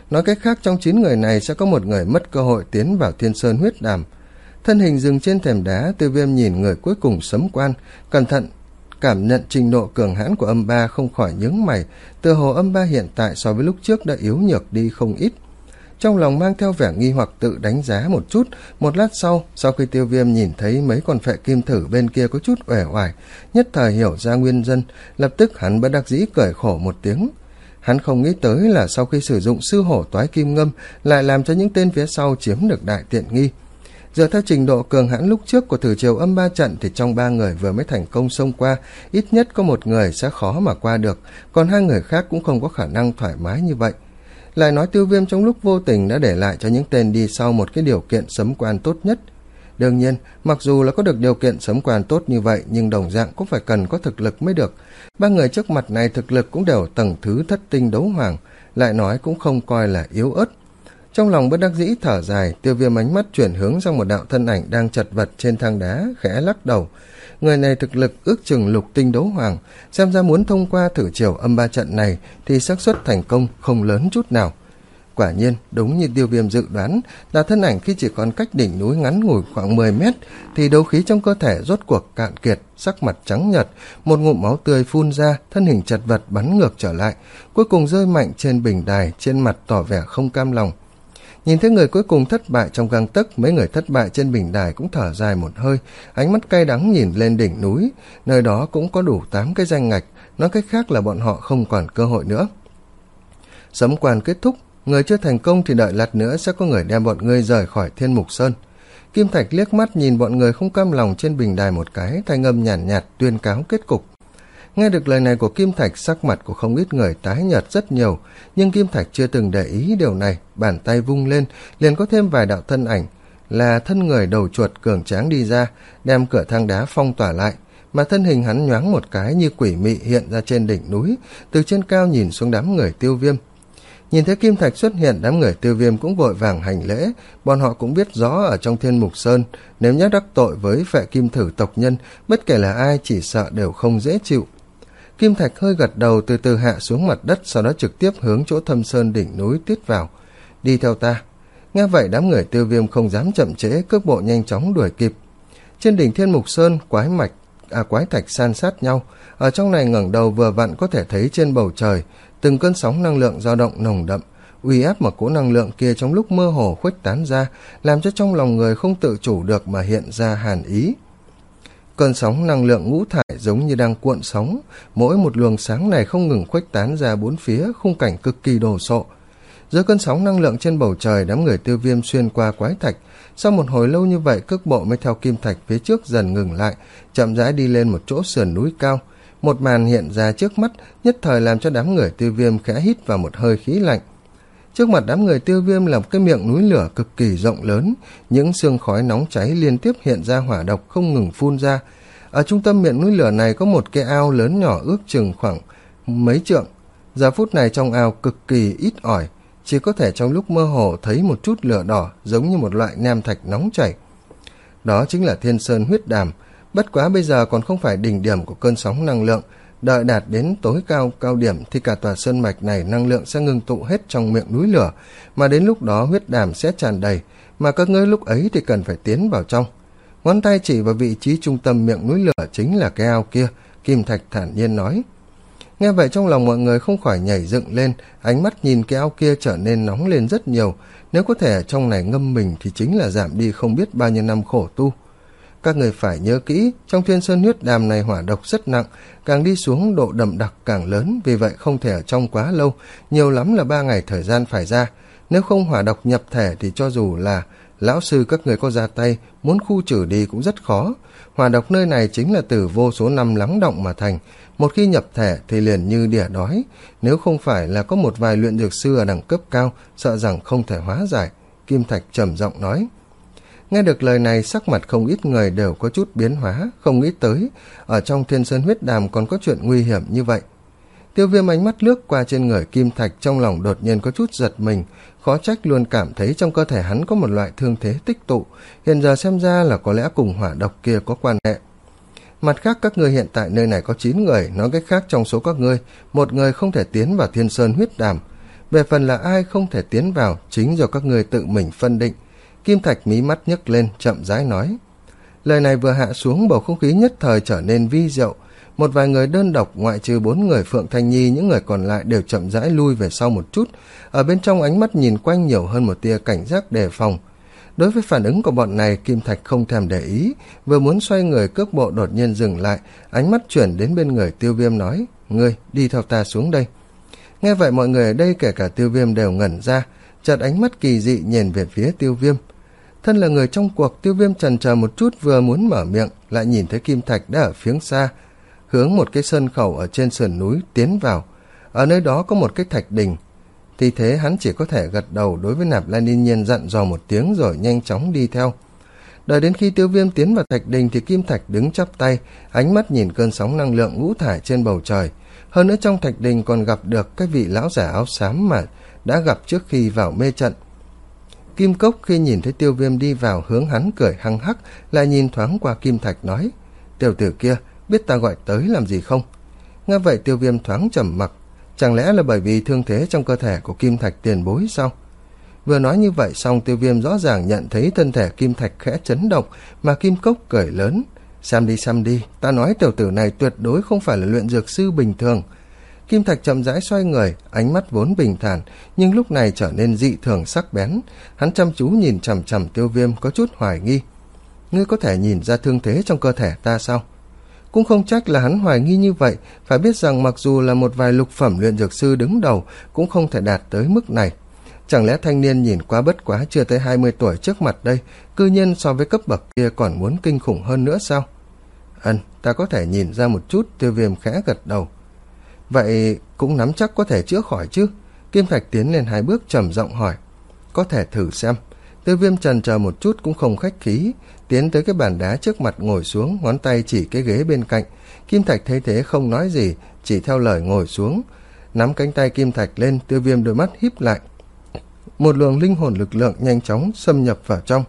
nói cách khác trong chín người này sẽ có một người mất cơ hội tiến vào Thiên Sơn huyết đàm. Thân hình dừng trên thềm đá, Tiêu Viêm nhìn người cuối cùng sấm quan, cẩn thận cảm nhận trình độ cường hãn của âm ba, không khỏi nhướng mày, tựa hồ âm ba hiện tại so với lúc trước đã yếu nhược đi không ít. Trong lòng mang theo vẻ nghi hoặc tự đánh giá một chút. Một lát sau, sau khi Tiêu Viêm nhìn thấy mấy con phệ kim thử bên kia có chút uể oải, nhất thời hiểu ra nguyên nhân, lập tức hắn bất đắc dĩ cười khổ một tiếng. Hắn không nghĩ tới là sau khi sử dụng sư hổ toái kim ngâm lại làm cho những tên phía sau chiếm được đại tiện nghi. Dựa theo trình độ cường hãn lúc trước của thử triều âm ba trận thì trong ba người vừa mới thành công xông qua, ít nhất có một người sẽ khó mà qua được, còn hai người khác cũng không có khả năng thoải mái như vậy. Lại nói Tiêu Viêm trong lúc vô tình đã để lại cho những tên đi sau một cái điều kiện sấm quan tốt nhất. Đương nhiên, mặc dù là có được điều kiện sấm quan tốt như vậy, nhưng đồng dạng cũng phải cần có thực lực mới được. Ba người trước mặt này thực lực cũng đều tầng thứ thất tinh đấu hoàng, lại nói cũng không coi là yếu ớt. Trong lòng bất đắc dĩ thở dài, Tiêu Viêm ánh mắt chuyển hướng sang một đạo thân ảnh đang chật vật trên thang đá, khẽ lắc đầu. Người này thực lực ước chừng lục tinh đấu hoàng, xem ra muốn thông qua thử triều âm ba trận này thì xác suất thành công không lớn chút nào. Quả nhiên, đúng như Tiêu Viêm dự đoán, là thân ảnh khi chỉ còn cách đỉnh núi ngắn ngủi khoảng mười mét thì đấu khí trong cơ thể rốt cuộc cạn kiệt, sắc mặt trắng nhợt, một ngụm máu tươi phun ra, thân hình chật vật bắn ngược trở lại, cuối cùng rơi mạnh trên bình đài, trên mặt tỏ vẻ không cam lòng. Nhìn thấy người cuối cùng thất bại trong gang tấc, mấy người thất bại trên bình đài cũng thở dài một hơi, ánh mắt cay đắng nhìn lên đỉnh núi, nơi đó cũng có đủ tám cái danh ngạch, nói cách khác là bọn họ không còn cơ hội nữa. Sấm quan kết thúc, người chưa thành công thì đợi lát nữa sẽ có người đem bọn ngươi rời khỏi Thiên Mục Sơn. Kim Thạch liếc mắt nhìn bọn người không cam lòng trên bình đài một cái, thanh âm nhàn nhạt, nhạt tuyên cáo kết cục. Nghe được lời này của Kim Thạch, sắc mặt của không ít người tái nhợt rất nhiều, nhưng Kim Thạch chưa từng để ý điều này, bàn tay vung lên, liền có thêm vài đạo thân ảnh, là thân người đầu chuột cường tráng đi ra, đem cửa thang đá phong tỏa lại, mà thân hình hắn nhoáng một cái như quỷ mị hiện ra trên đỉnh núi, từ trên cao nhìn xuống đám người Tiêu Viêm. Nhìn thấy Kim Thạch xuất hiện, đám người Tiêu Viêm cũng vội vàng hành lễ, bọn họ cũng biết rõ ở trong Thiên Mục Sơn, nếu nhắc đắc tội với phệ kim thử tộc nhân, bất kể là ai chỉ sợ đều không dễ chịu. Kim Thạch hơi gật đầu, từ từ hạ xuống mặt đất, sau đó trực tiếp hướng chỗ Thâm Sơn đỉnh núi tiết vào. Đi theo ta. Nghe vậy đám người Tiêu Viêm không dám chậm trễ, cước bộ nhanh chóng đuổi kịp. Trên đỉnh Thiên Mục Sơn, quái mạch, à quái thạch san sát nhau. Ở trong này ngẩng đầu vừa vặn có thể thấy trên bầu trời, từng cơn sóng năng lượng dao động nồng đậm, uy áp mà cỗ năng lượng kia trong lúc mơ hồ khuếch tán ra, làm cho trong lòng người không tự chủ được mà hiện ra hàn ý. Cơn sóng năng lượng ngũ thải giống như đang cuộn sóng, mỗi một luồng sáng này không ngừng khuếch tán ra bốn phía, khung cảnh cực kỳ đồ sộ. Giữa cơn sóng năng lượng trên bầu trời, đám người Tiêu Viêm xuyên qua quái thạch. Sau một hồi lâu như vậy, cước bộ mới theo Kim Thạch phía trước dần ngừng lại, chậm rãi đi lên một chỗ sườn núi cao. Một màn hiện ra trước mắt, nhất thời làm cho đám người Tiêu Viêm khẽ hít vào một hơi khí lạnh. Trước mặt đám người Tiêu Viêm là một cái miệng núi lửa cực kỳ rộng lớn, những xương khói nóng cháy liên tiếp hiện ra hỏa độc không ngừng phun ra. Ở trung tâm miệng núi lửa này có một cái ao lớn nhỏ ước chừng khoảng mấy trượng. Giờ phút này trong ao cực kỳ ít ỏi, chỉ có thể trong lúc mơ hồ thấy một chút lửa đỏ giống như một loại nham thạch nóng chảy. Đó chính là Thiên Sơn huyết đàm, bất quá bây giờ còn không phải đỉnh điểm của cơn sóng năng lượng. Đợi đạt đến tối cao cao điểm thì cả tòa sơn mạch này năng lượng sẽ ngưng tụ hết trong miệng núi lửa, mà đến lúc đó huyết đàm sẽ tràn đầy, mà các ngươi lúc ấy thì cần phải tiến vào trong. Ngón tay chỉ vào vị trí trung tâm miệng núi lửa chính là cái ao kia, Kim Thạch thản nhiên nói. Nghe vậy trong lòng mọi người không khỏi nhảy dựng lên, ánh mắt nhìn cái ao kia trở nên nóng lên rất nhiều, nếu có thể ở trong này ngâm mình thì chính là giảm đi không biết bao nhiêu năm khổ tu. Các người phải nhớ kỹ, trong Thiên Sơn huyết đàm này hỏa độc rất nặng, càng đi xuống độ đậm đặc càng lớn, vì vậy không thể ở trong quá lâu, nhiều lắm là ba ngày thời gian phải ra. Nếu không hỏa độc nhập thể thì cho dù là lão sư các người có ra tay, muốn khu trừ đi cũng rất khó. Hỏa độc nơi này chính là từ vô số năm lắng động mà thành, một khi nhập thể thì liền như đỉa đói, nếu không phải là có một vài luyện dược sư ở đẳng cấp cao, sợ rằng không thể hóa giải. Kim Thạch trầm giọng nói. Nghe được lời này, sắc mặt không ít người đều có chút biến hóa, không nghĩ tới ở trong Thiên Sơn huyết đàm còn có chuyện nguy hiểm như vậy. Tiêu Viêm ánh mắt lướt qua trên người Kim Thạch, trong lòng đột nhiên có chút giật mình, khó trách luôn cảm thấy trong cơ thể hắn có một loại thương thế tích tụ, hiện giờ xem ra là có lẽ cùng hỏa độc kia có quan hệ. Mặt khác, các ngươi hiện tại nơi này có chín người, nói cách khác trong số các ngươi, một người không thể tiến vào Thiên Sơn huyết đàm. về phần là ai không thể tiến vào chính do các ngươi tự mình phân định. Kim Thạch mí mắt nhấc lên, chậm rãi nói. Lời này vừa hạ xuống, bầu không khí nhất thời trở nên vi diệu. Một vài người đơn độc, ngoại trừ bốn người Phượng Thanh Nhi, những người còn lại đều chậm rãi lui về sau một chút. Ở bên trong ánh mắt nhìn quanh nhiều hơn một tia cảnh giác đề phòng. Đối với phản ứng của bọn này, Kim Thạch không thèm để ý, vừa muốn xoay người cước bộ đột nhiên dừng lại, ánh mắt chuyển đến bên người Tiêu Viêm nói, ngươi đi theo ta xuống đây. Nghe vậy mọi người ở đây kể cả Tiêu Viêm đều ngẩn ra, chợt ánh mắt kỳ dị nhìn về phía Tiêu Viêm. Thân là người trong cuộc, Tiêu Viêm chần chờ một chút vừa muốn mở miệng, lại nhìn thấy Kim Thạch đã ở phía xa, hướng một cái sơn khẩu ở trên sườn núi tiến vào. Ở nơi đó có một cái thạch đình. Thì thế hắn chỉ có thể gật đầu đối với Nạp Lan Yên Nhiên dặn dò một tiếng rồi nhanh chóng đi theo. Đợi đến khi Tiêu Viêm tiến vào thạch đình thì Kim Thạch đứng chắp tay, ánh mắt nhìn cơn sóng năng lượng ngũ thải trên bầu trời. Hơn nữa trong thạch đình còn gặp được cái vị lão giả áo xám mà đã gặp trước khi vào mê trận. Kim Cốc khi nhìn thấy Tiêu Viêm đi vào hướng hắn cười hăng hắc, lại nhìn thoáng qua Kim Thạch nói, tiểu tử kia biết ta gọi tới làm gì không? Nghe vậy Tiêu Viêm thoáng trầm mặc, chẳng lẽ là bởi vì thương thế trong cơ thể của Kim Thạch tiền bối sao? Vừa nói như vậy xong, Tiêu Viêm rõ ràng nhận thấy thân thể Kim Thạch khẽ chấn động, mà Kim Cốc cười lớn, xem đi xem đi, ta nói tiểu tử này tuyệt đối không phải là luyện dược sư bình thường. Kim Thạch chậm rãi xoay người, ánh mắt vốn bình thản nhưng lúc này trở nên dị thường sắc bén. Hắn chăm chú nhìn chằm chằm Tiêu Viêm, có chút hoài nghi. Ngươi có thể nhìn ra thương thế trong cơ thể ta sao? Cũng không trách là hắn hoài nghi như vậy, phải biết rằng mặc dù là một vài lục phẩm luyện dược sư đứng đầu cũng không thể đạt tới mức này. Chẳng lẽ thanh niên nhìn qua bất quá chưa tới hai mươi tuổi trước mặt đây, cư nhiên so với cấp bậc kia còn muốn kinh khủng hơn nữa sao? Ừm, ta có thể nhìn ra một chút. Tiêu Viêm khẽ gật đầu. Vậy cũng nắm chắc có thể chữa khỏi chứ? Kim Thạch tiến lên hai bước trầm giọng hỏi. Có thể thử xem. Tiêu Viêm chần chờ một chút cũng không khách khí, tiến tới cái bàn đá trước mặt ngồi xuống, ngón tay chỉ cái ghế bên cạnh. Kim Thạch thấy thế không nói gì, chỉ theo lời ngồi xuống. Nắm cánh tay Kim Thạch lên, Tiêu Viêm đôi mắt híp lại. Một luồng linh hồn lực lượng nhanh chóng xâm nhập vào trong.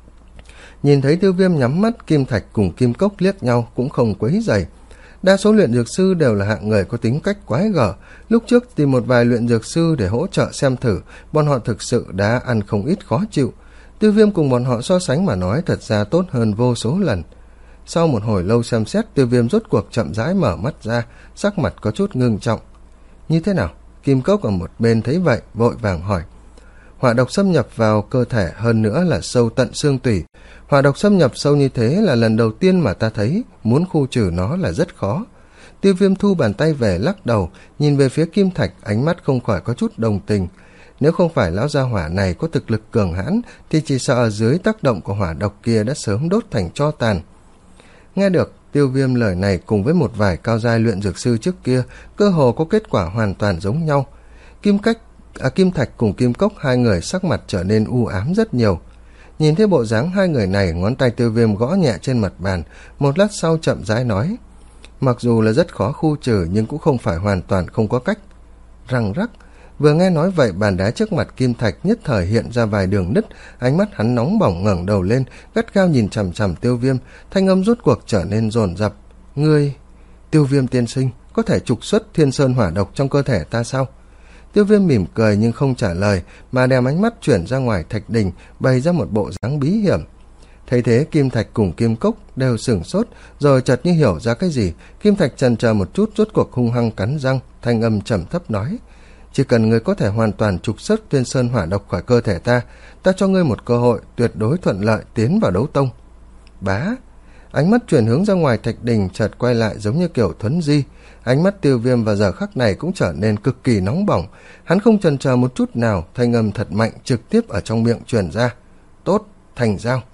Nhìn thấy Tiêu Viêm nhắm mắt, Kim Thạch cùng Kim Cốc liếc nhau cũng không quấy rầy. Đa số luyện dược sư đều là hạng người có tính cách quái gở. Lúc trước tìm một vài luyện dược sư để hỗ trợ xem thử, bọn họ thực sự đã ăn không ít khó chịu. Tiêu Viêm cùng bọn họ so sánh mà nói thật ra tốt hơn vô số lần. Sau một hồi lâu xem xét, Tiêu Viêm rốt cuộc chậm rãi mở mắt ra, sắc mặt có chút ngưng trọng. Như thế nào? Kim Cốc ở một bên thấy vậy, vội vàng hỏi. Hỏa độc xâm nhập vào cơ thể, hơn nữa là sâu tận xương tủy. Hỏa độc xâm nhập sâu như thế là lần đầu tiên mà ta thấy, muốn khu trừ nó là rất khó. Tiêu Viêm thu bàn tay về lắc đầu, nhìn về phía Kim Thạch, ánh mắt không khỏi có chút đồng tình. Nếu không phải lão gia hỏa này có thực lực cường hãn thì chỉ sợ dưới tác động của hỏa độc kia đã sớm đốt thành tro tàn. Nghe được Tiêu Viêm lời này cùng với một vài cao giai luyện dược sư trước kia, cơ hồ có kết quả hoàn toàn giống nhau. Kim Cách À, Kim Thạch cùng Kim Cốc hai người sắc mặt trở nên u ám rất nhiều. Nhìn thấy bộ dáng hai người này, ngón tay Tiêu Viêm gõ nhẹ trên mặt bàn, một lát sau chậm rãi nói. Mặc dù là rất khó khu trừ nhưng cũng không phải hoàn toàn không có cách. Răng rắc. Vừa nghe nói vậy, bàn đá trước mặt Kim Thạch nhất thời hiện ra vài đường nứt, ánh mắt hắn nóng bỏng ngẩng đầu lên, gắt gao nhìn chằm chằm Tiêu Viêm, thanh âm rốt cuộc trở nên dồn dập. Ngươi, Tiêu Viêm tiên sinh, có thể trục xuất Thiên Sơn hỏa độc trong cơ thể ta sao? Tiêu Viêm mỉm cười nhưng không trả lời, mà đem ánh mắt chuyển ra ngoài thạch đình, bày ra một bộ dáng bí hiểm. Thấy thế, Kim Thạch cùng Kim Cốc đều sửng sốt, rồi chợt như hiểu ra cái gì. Kim Thạch chần chờ một chút, rốt cuộc hung hăng cắn răng, thanh âm trầm thấp nói. Chỉ cần ngươi có thể hoàn toàn trục xuất Thiên Sơn hỏa độc khỏi cơ thể ta, ta cho ngươi một cơ hội tuyệt đối thuận lợi tiến vào đấu tông. Bá! Ánh mắt chuyển hướng ra ngoài thạch đình, chợt quay lại giống như kiểu thuấn di. Ánh mắt Tiêu Viêm vào giờ khắc này cũng trở nên cực kỳ nóng bỏng. Hắn không chần chờ một chút nào, thanh âm thật mạnh trực tiếp ở trong miệng truyền ra. Tốt, thành giao.